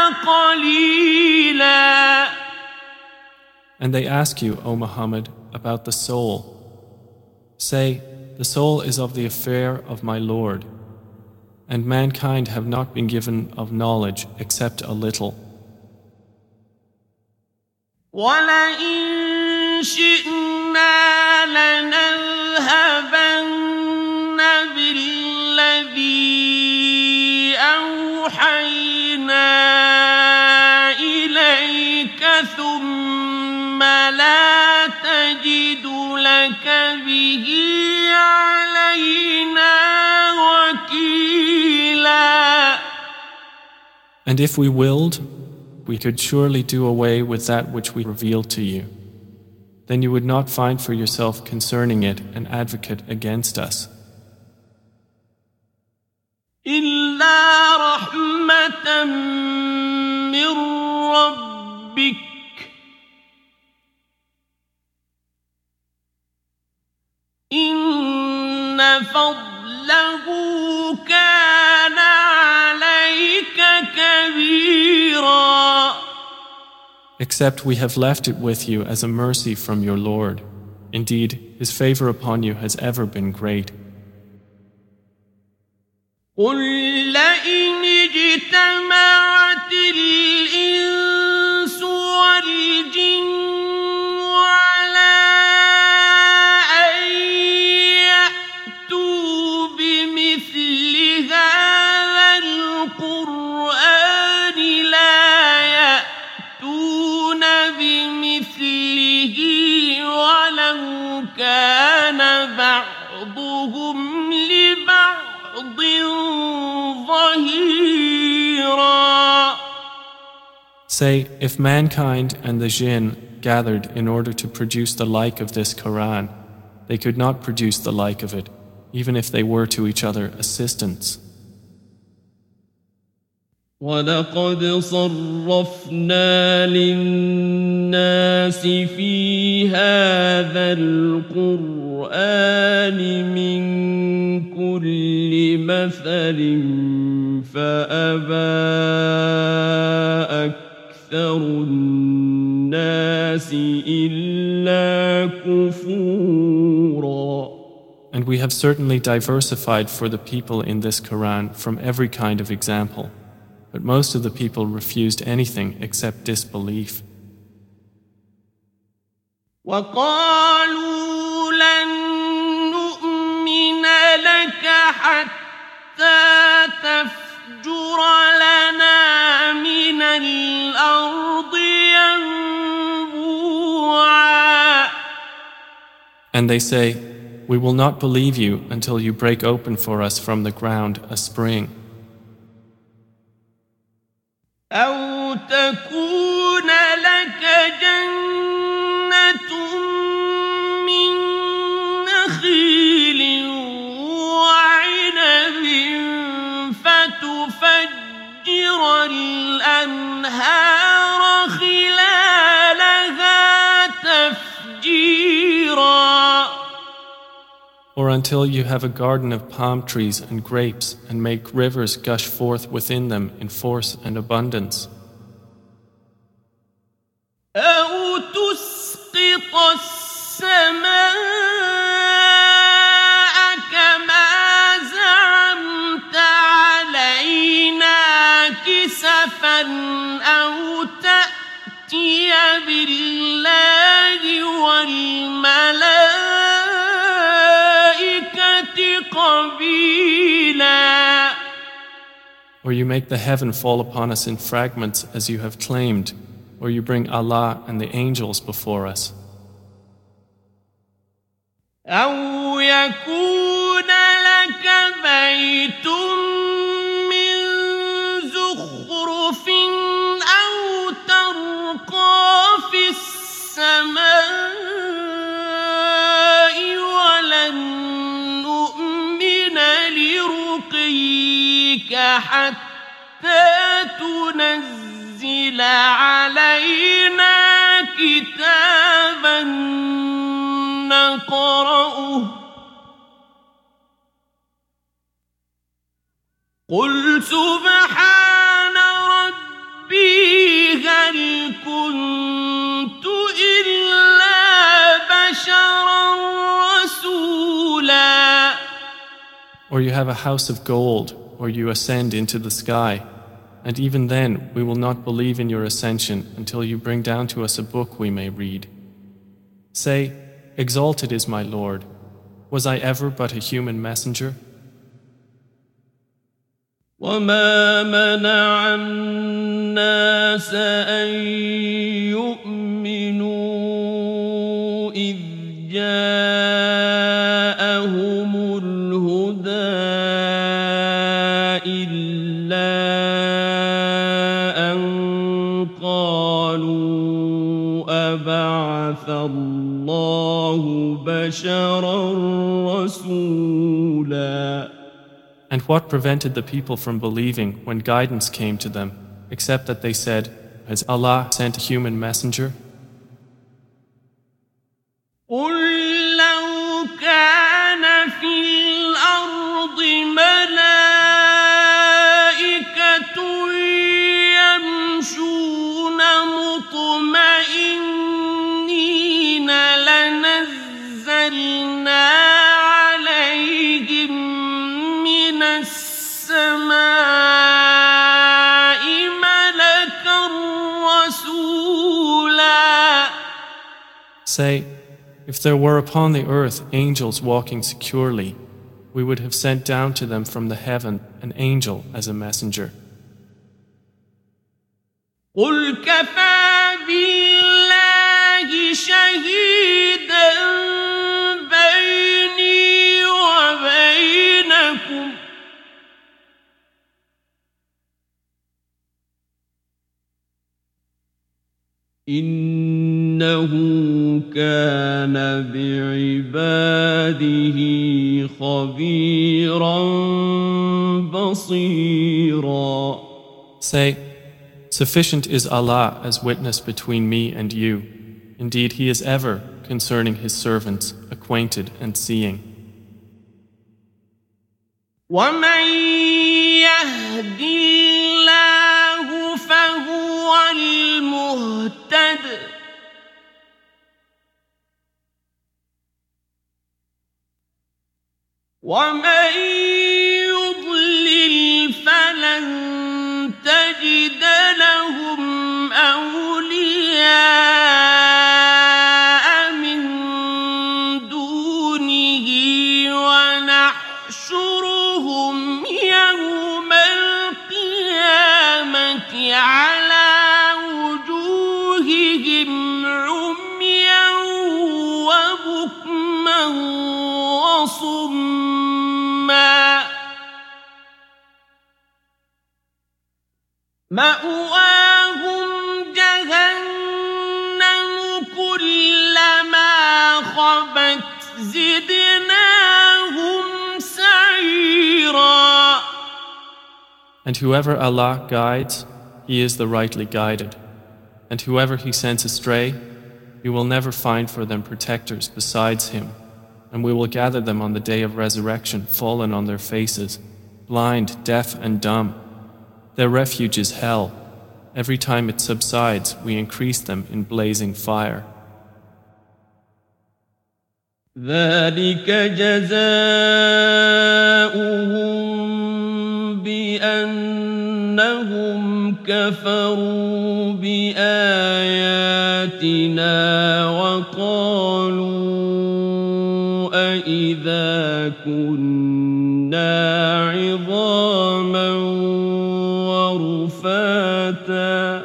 قَلِيلًا. And they ask you, O Muhammad, about the soul. Say, the soul is of the affair of my Lord, and mankind have not been given of knowledge except a little. وَلَئِن شِئْنَا لَنَذْهَبَنَّ بِالَّذِي أَوْحَيْنَا إِلَيْكَ ثُمَّ لَا تَجِدُ لَكَ بِهِ عَلَيْنَا وَكِيلًا. And if we willed, we could surely do away with that which we revealed to you. Then you would not find for yourself concerning it an advocate against us. إِلَّا رَحْمَةً مِّن رَّبِّكَ فضله كان عليك كبيرا. Except we have left it with you as a mercy from your Lord. Indeed, His favor upon you has ever been great. قل لئن اجتمعت الإنس والجن على أن يأتوا بمثل هذا القرآن لا يأتون بمثله ولو كان بعضهم لبعض ظهيرا. Say, if mankind and the jinn gathered in order to produce the like of this Quran, they could not produce the like of it, even if they were to each other assistants. وَلَقَدْ صَرَّفْنَا لِلنَّاسِ فِي هَذَا الْقُرْآنِ مِنْ كُلِّ مَثَلٍ فَأَبَى أَكْثَرُ النَّاسِ إِلَّا كُفُورًا. And we have certainly diversified for the people in this Quran from every kind of example. But most of the people refused anything except disbelief. وَقَالُوا لَن نُّؤْمِنَ لَكَ حَتَّى تَفْجُرَ لَنَا مِنَ الْأَرْضِ يَنبُوعًا. And they say, we will not believe you until you break open for us from the ground a spring. أَوْ تَكُونَ لَكَ جَنَّةٌ مِّن نَّخِيلٍ وَعِنَبٍ فَتُفَجِّرَ الْأَنْهَارَ خِلَالَهَا تَفْجِيرًا. Or until you have a garden of palm trees and grapes and make rivers gush forth within them in force and abundance. أَوْ تُسْقِطَ السَّمَاءَ كَمَا زَعَمْتَ عَلَيْنَا كِسَفًا أَوْ تَأْتِيَ بِاللَّهِ وَالْمَلَائِكَةِ قَبِيلًا. Or you make the heaven fall upon us in fragments as you have claimed, or you bring Allah and the angels before us. أَوْ يَكُونَ لَكَ بَيْتٌ مِّن زُخْرُفٍ أَوْ تَرْقَىٰ فِي السَّمَاءِ وَلَن نُّؤْمِنَ لِرُقِيِّكَ حَتَّىٰ تُنَزِّلَ عَلَيْنَا كِتَابًا نَّقْرَؤُهُ قُلْ سُبْحَانَ رَبِّي هَلْ كُنتُ إِلَّا بَشَرًا رَّسُولًا. Or you have a house of gold, or you ascend into the sky, and even then we will not believe in your ascension until you bring down to us a book we may read. Say, exalted is my Lord. Was I ever but a human messenger? وَمَا مَنَعَ النَّاسَ أَن يُؤْمِنُوا إِذْ جَاءَهُمُ الْهُدَىٰ إِلَّا أَن قَالُوا أَبَعَثَ اللَّهُ بَشَرًا رَّسُولًا. And what prevented the people from believing when guidance came to them, except that they said, has Allah sent a human messenger? قُل لَّوْ كَانَ فِي Say, if there were upon the earth angels walking securely, we would have sent down to them from the heaven an angel as a messenger. قل كفى بالله شهيدا بيني وبينكم إنه كان بعباده خبيرا بصيرا. Say, sufficient is Allah as witness between me and you. Indeed, He is ever, concerning His servants, acquainted and seeing. ومن يهد الله فهو المهتد ومن يضلل فلن تجد لهم أولياء من دونه ونحشرهم يوم القيامة على وجوههم عميا وبكما وصما مأواهم جهنم كلما خبت زدناهم سعيرا. And whoever Allah guides, He is the rightly guided. And whoever He sends astray, you will never find for them protectors besides Him. And we will gather them on the day of resurrection fallen on their faces, blind, deaf and dumb. Their refuge is hell. Every time it subsides, we increase them in blazing fire. ذلك جزاؤهم بأنهم كفروا بآياتنا وقالوا أإذا كنا عظاما ورفاتا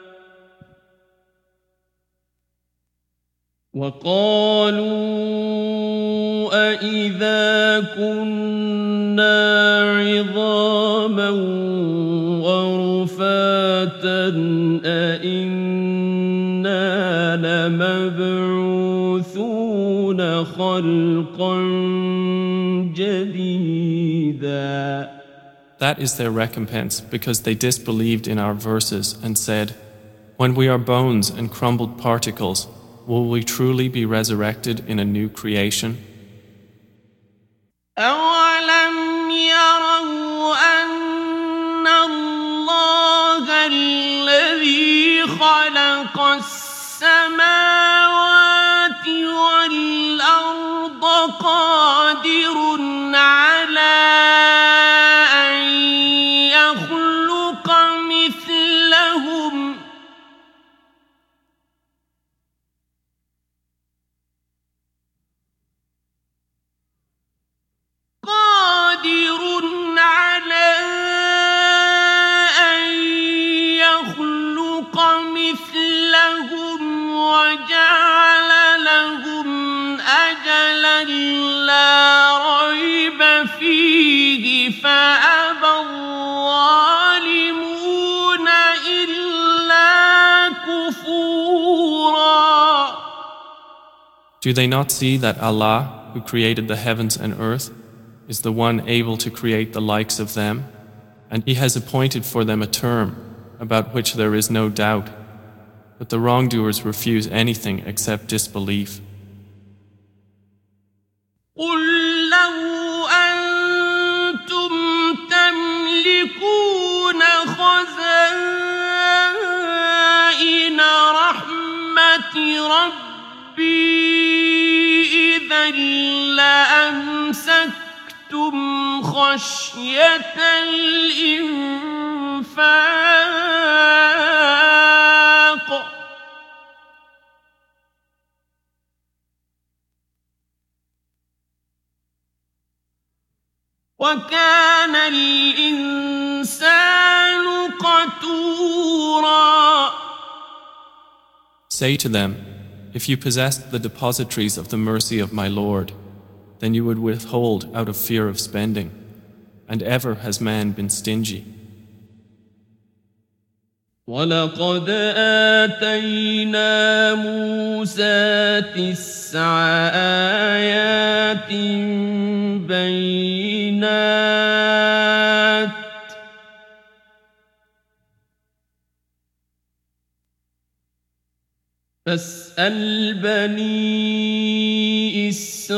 أإذا كنا عظاما ورفاتا أإنا لمبعوثون خلقا جديدا. That is their recompense because they disbelieved in our verses and said, when we are bones and crumbled particles, will we truly be resurrected in a new creation? أَوَلَمْ يَرَوْا أَنَّ اللَّهَ الَّذِي خَلَقَ السَّمَاوَاتِ وَالْأَرْضَ قَادِرٌ عَلَىٰ أَن يَخْلُقَ مِثْلَهُمْ وجعل لهم أجلا لا ريب فيه فأبى الظالمون إلا كفورا. Do they not see that Allah, who created the heavens and earth, is the one able to create the likes of them, and He has appointed for them a term about which there is no doubt? But the wrongdoers refuse anything except disbelief. قل لو أنتم تملكون خزائن رحمة ربي إذا لأمسكتم خشية الإنفاق وكان الإنسان قتورا. Say to them, if you possessed the depositories of the mercy of my Lord, then you would withhold out of fear of spending, and ever has man been stingy. وَلَقَدْ آتَيْنَا مُوسَى 9 آيَاتٍ بَيِّنَاتٍ فاسأل بني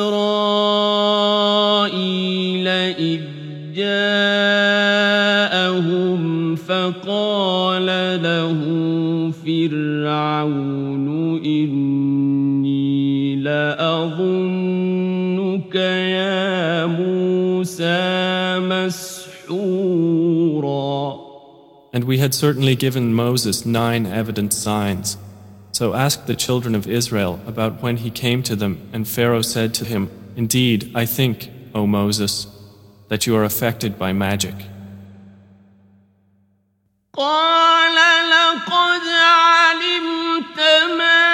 إسرائيل إذ جاءهم فقال له فرعون إني لأظنك يا موسى مسحورا. And we had certainly given Moses 9 evident signs. So ask the children of Israel about when he came to them, and Pharaoh said to him, Indeed, I think, O Moses, that you are affected by magic. قال لقد علمت ما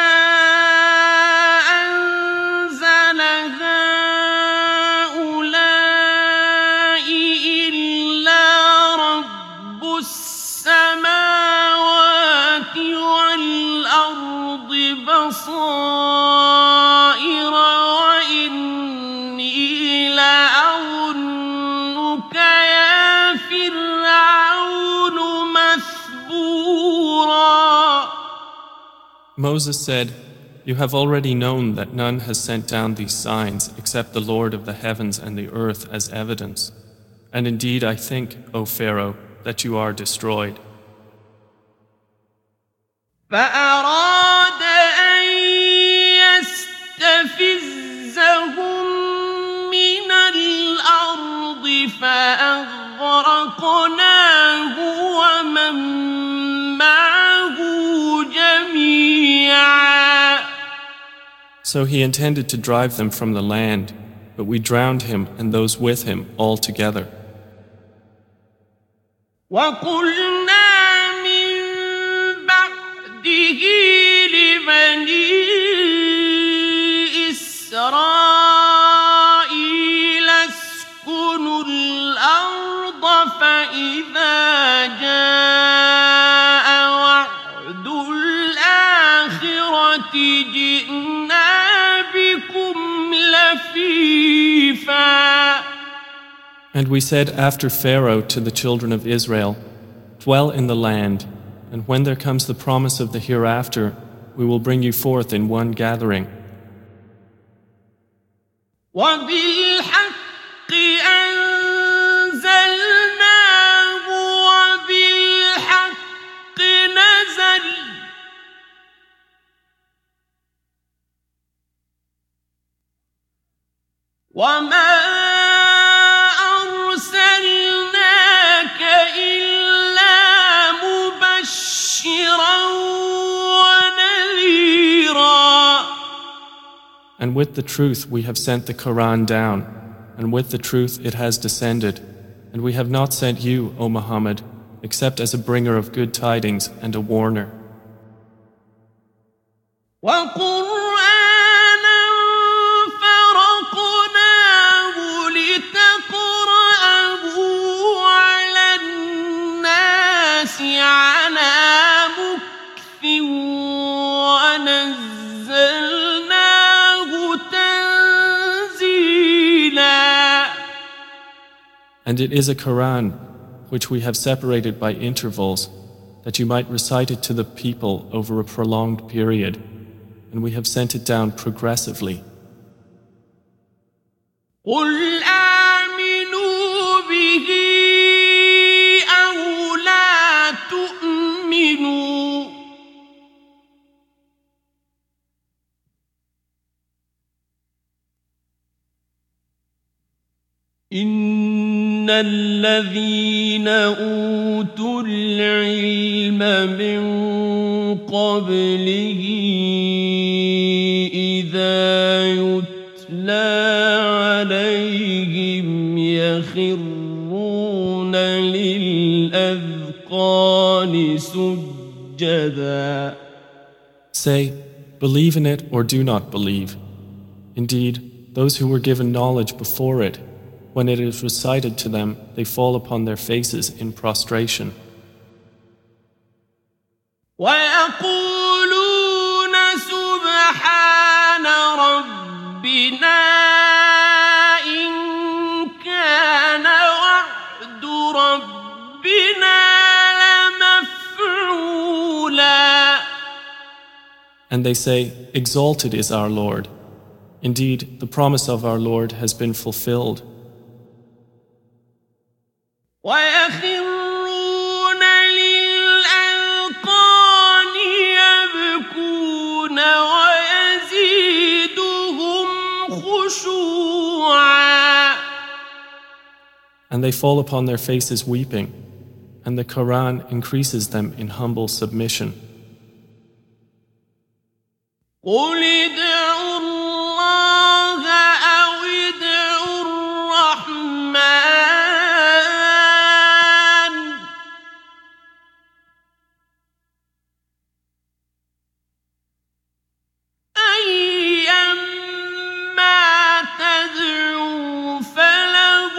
أنزل هؤلاء إلا رب السماوات والأرض بصائر وإني لأظنك يا فرعون مثبورا. Moses said, You have already known that none has sent down these signs except the Lord of the heavens and the earth as evidence. And indeed I think, O Pharaoh, that you are destroyed. فأراد أن يستفزهم من الأرض فأغرقناه ومن معه جميعا. So he intended to drive them from the land, but we drowned him and those with him all together. وقلنا من بعده لبني إسرائيل اسكنوا الأرض فإذا جاء وعد الآخرة جئنا بكم لفيفا. And we said after Pharaoh to the children of Israel, Dwell in the land, and when there comes the promise of the hereafter, we will bring you forth in one gathering. وبالحق أنزلناه وبالحق نزل وما أرسلناك إلا مبشرا ونذيرا. And with the truth we have sent the Quran down, and with the truth it has descended, and we have not sent you, O Muhammad, except as a bringer of good tidings and a warner. وقرآنا فرقناه لتقرأه على الناس على مكث ونزلناه تنزيلا. And it is a Quran which we have separated by intervals, that you might recite it to the people over a prolonged period, and we have sent it down progressively. قل آمنوا به أو لا تؤمنوا إن الذين أوتوا العلم من قبله إذا يتلى عليهم ويخرون للأذقان سجدا. Say, believe in it or do not believe. Indeed, those who were given knowledge before it, when it is recited to them, they fall upon their faces in prostration. ويقولون سبحان ربنا إن كان وعد ربنا لمفعولا. And they say, exalted is our Lord. Indeed, the promise of our Lord has been fulfilled. ويخرون للأذقان يبكون ويزيدهم خشوعا. And they fall upon their faces weeping, and the Quran increases them in humble submission. قل ادعوا الله أو ادعوا الرحمن أيما تدعوا فله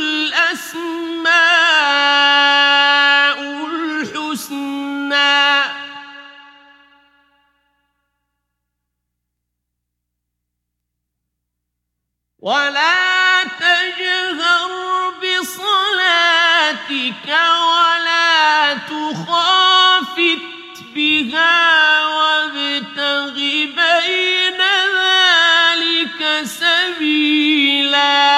الأسماء الحسنى ولا تجهر بصلاتك ولا تخافت بها وابتغ بين ذلك سبيلا.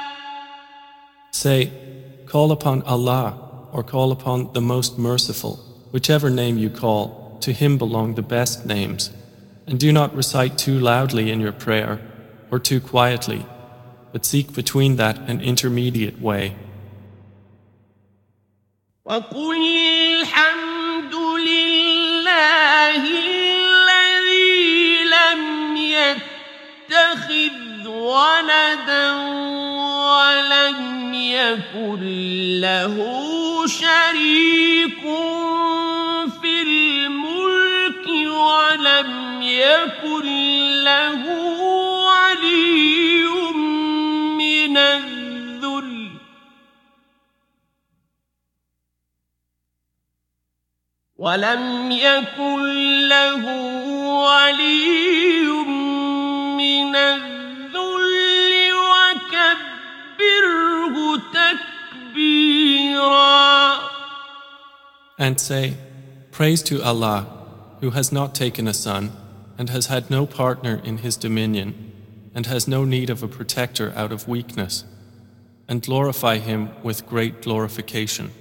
Say, call upon Allah or call upon the Most Merciful, whichever name you call, to Him belong the best names, and do not recite too loudly in your prayer or too quietly, but seek between that an intermediate way. وقل الحمد لله الذي لم يتخذ ولدا ولم يكن له شريك في الملك ولم يكن له ولي من الذل ولم يكن له ولي من الذل وكبره تكبيرا. And say, praise to Allah, who has not taken a son, and has had no partner in His dominion, and has no need of a protector out of weakness, and glorify Him with great glorification.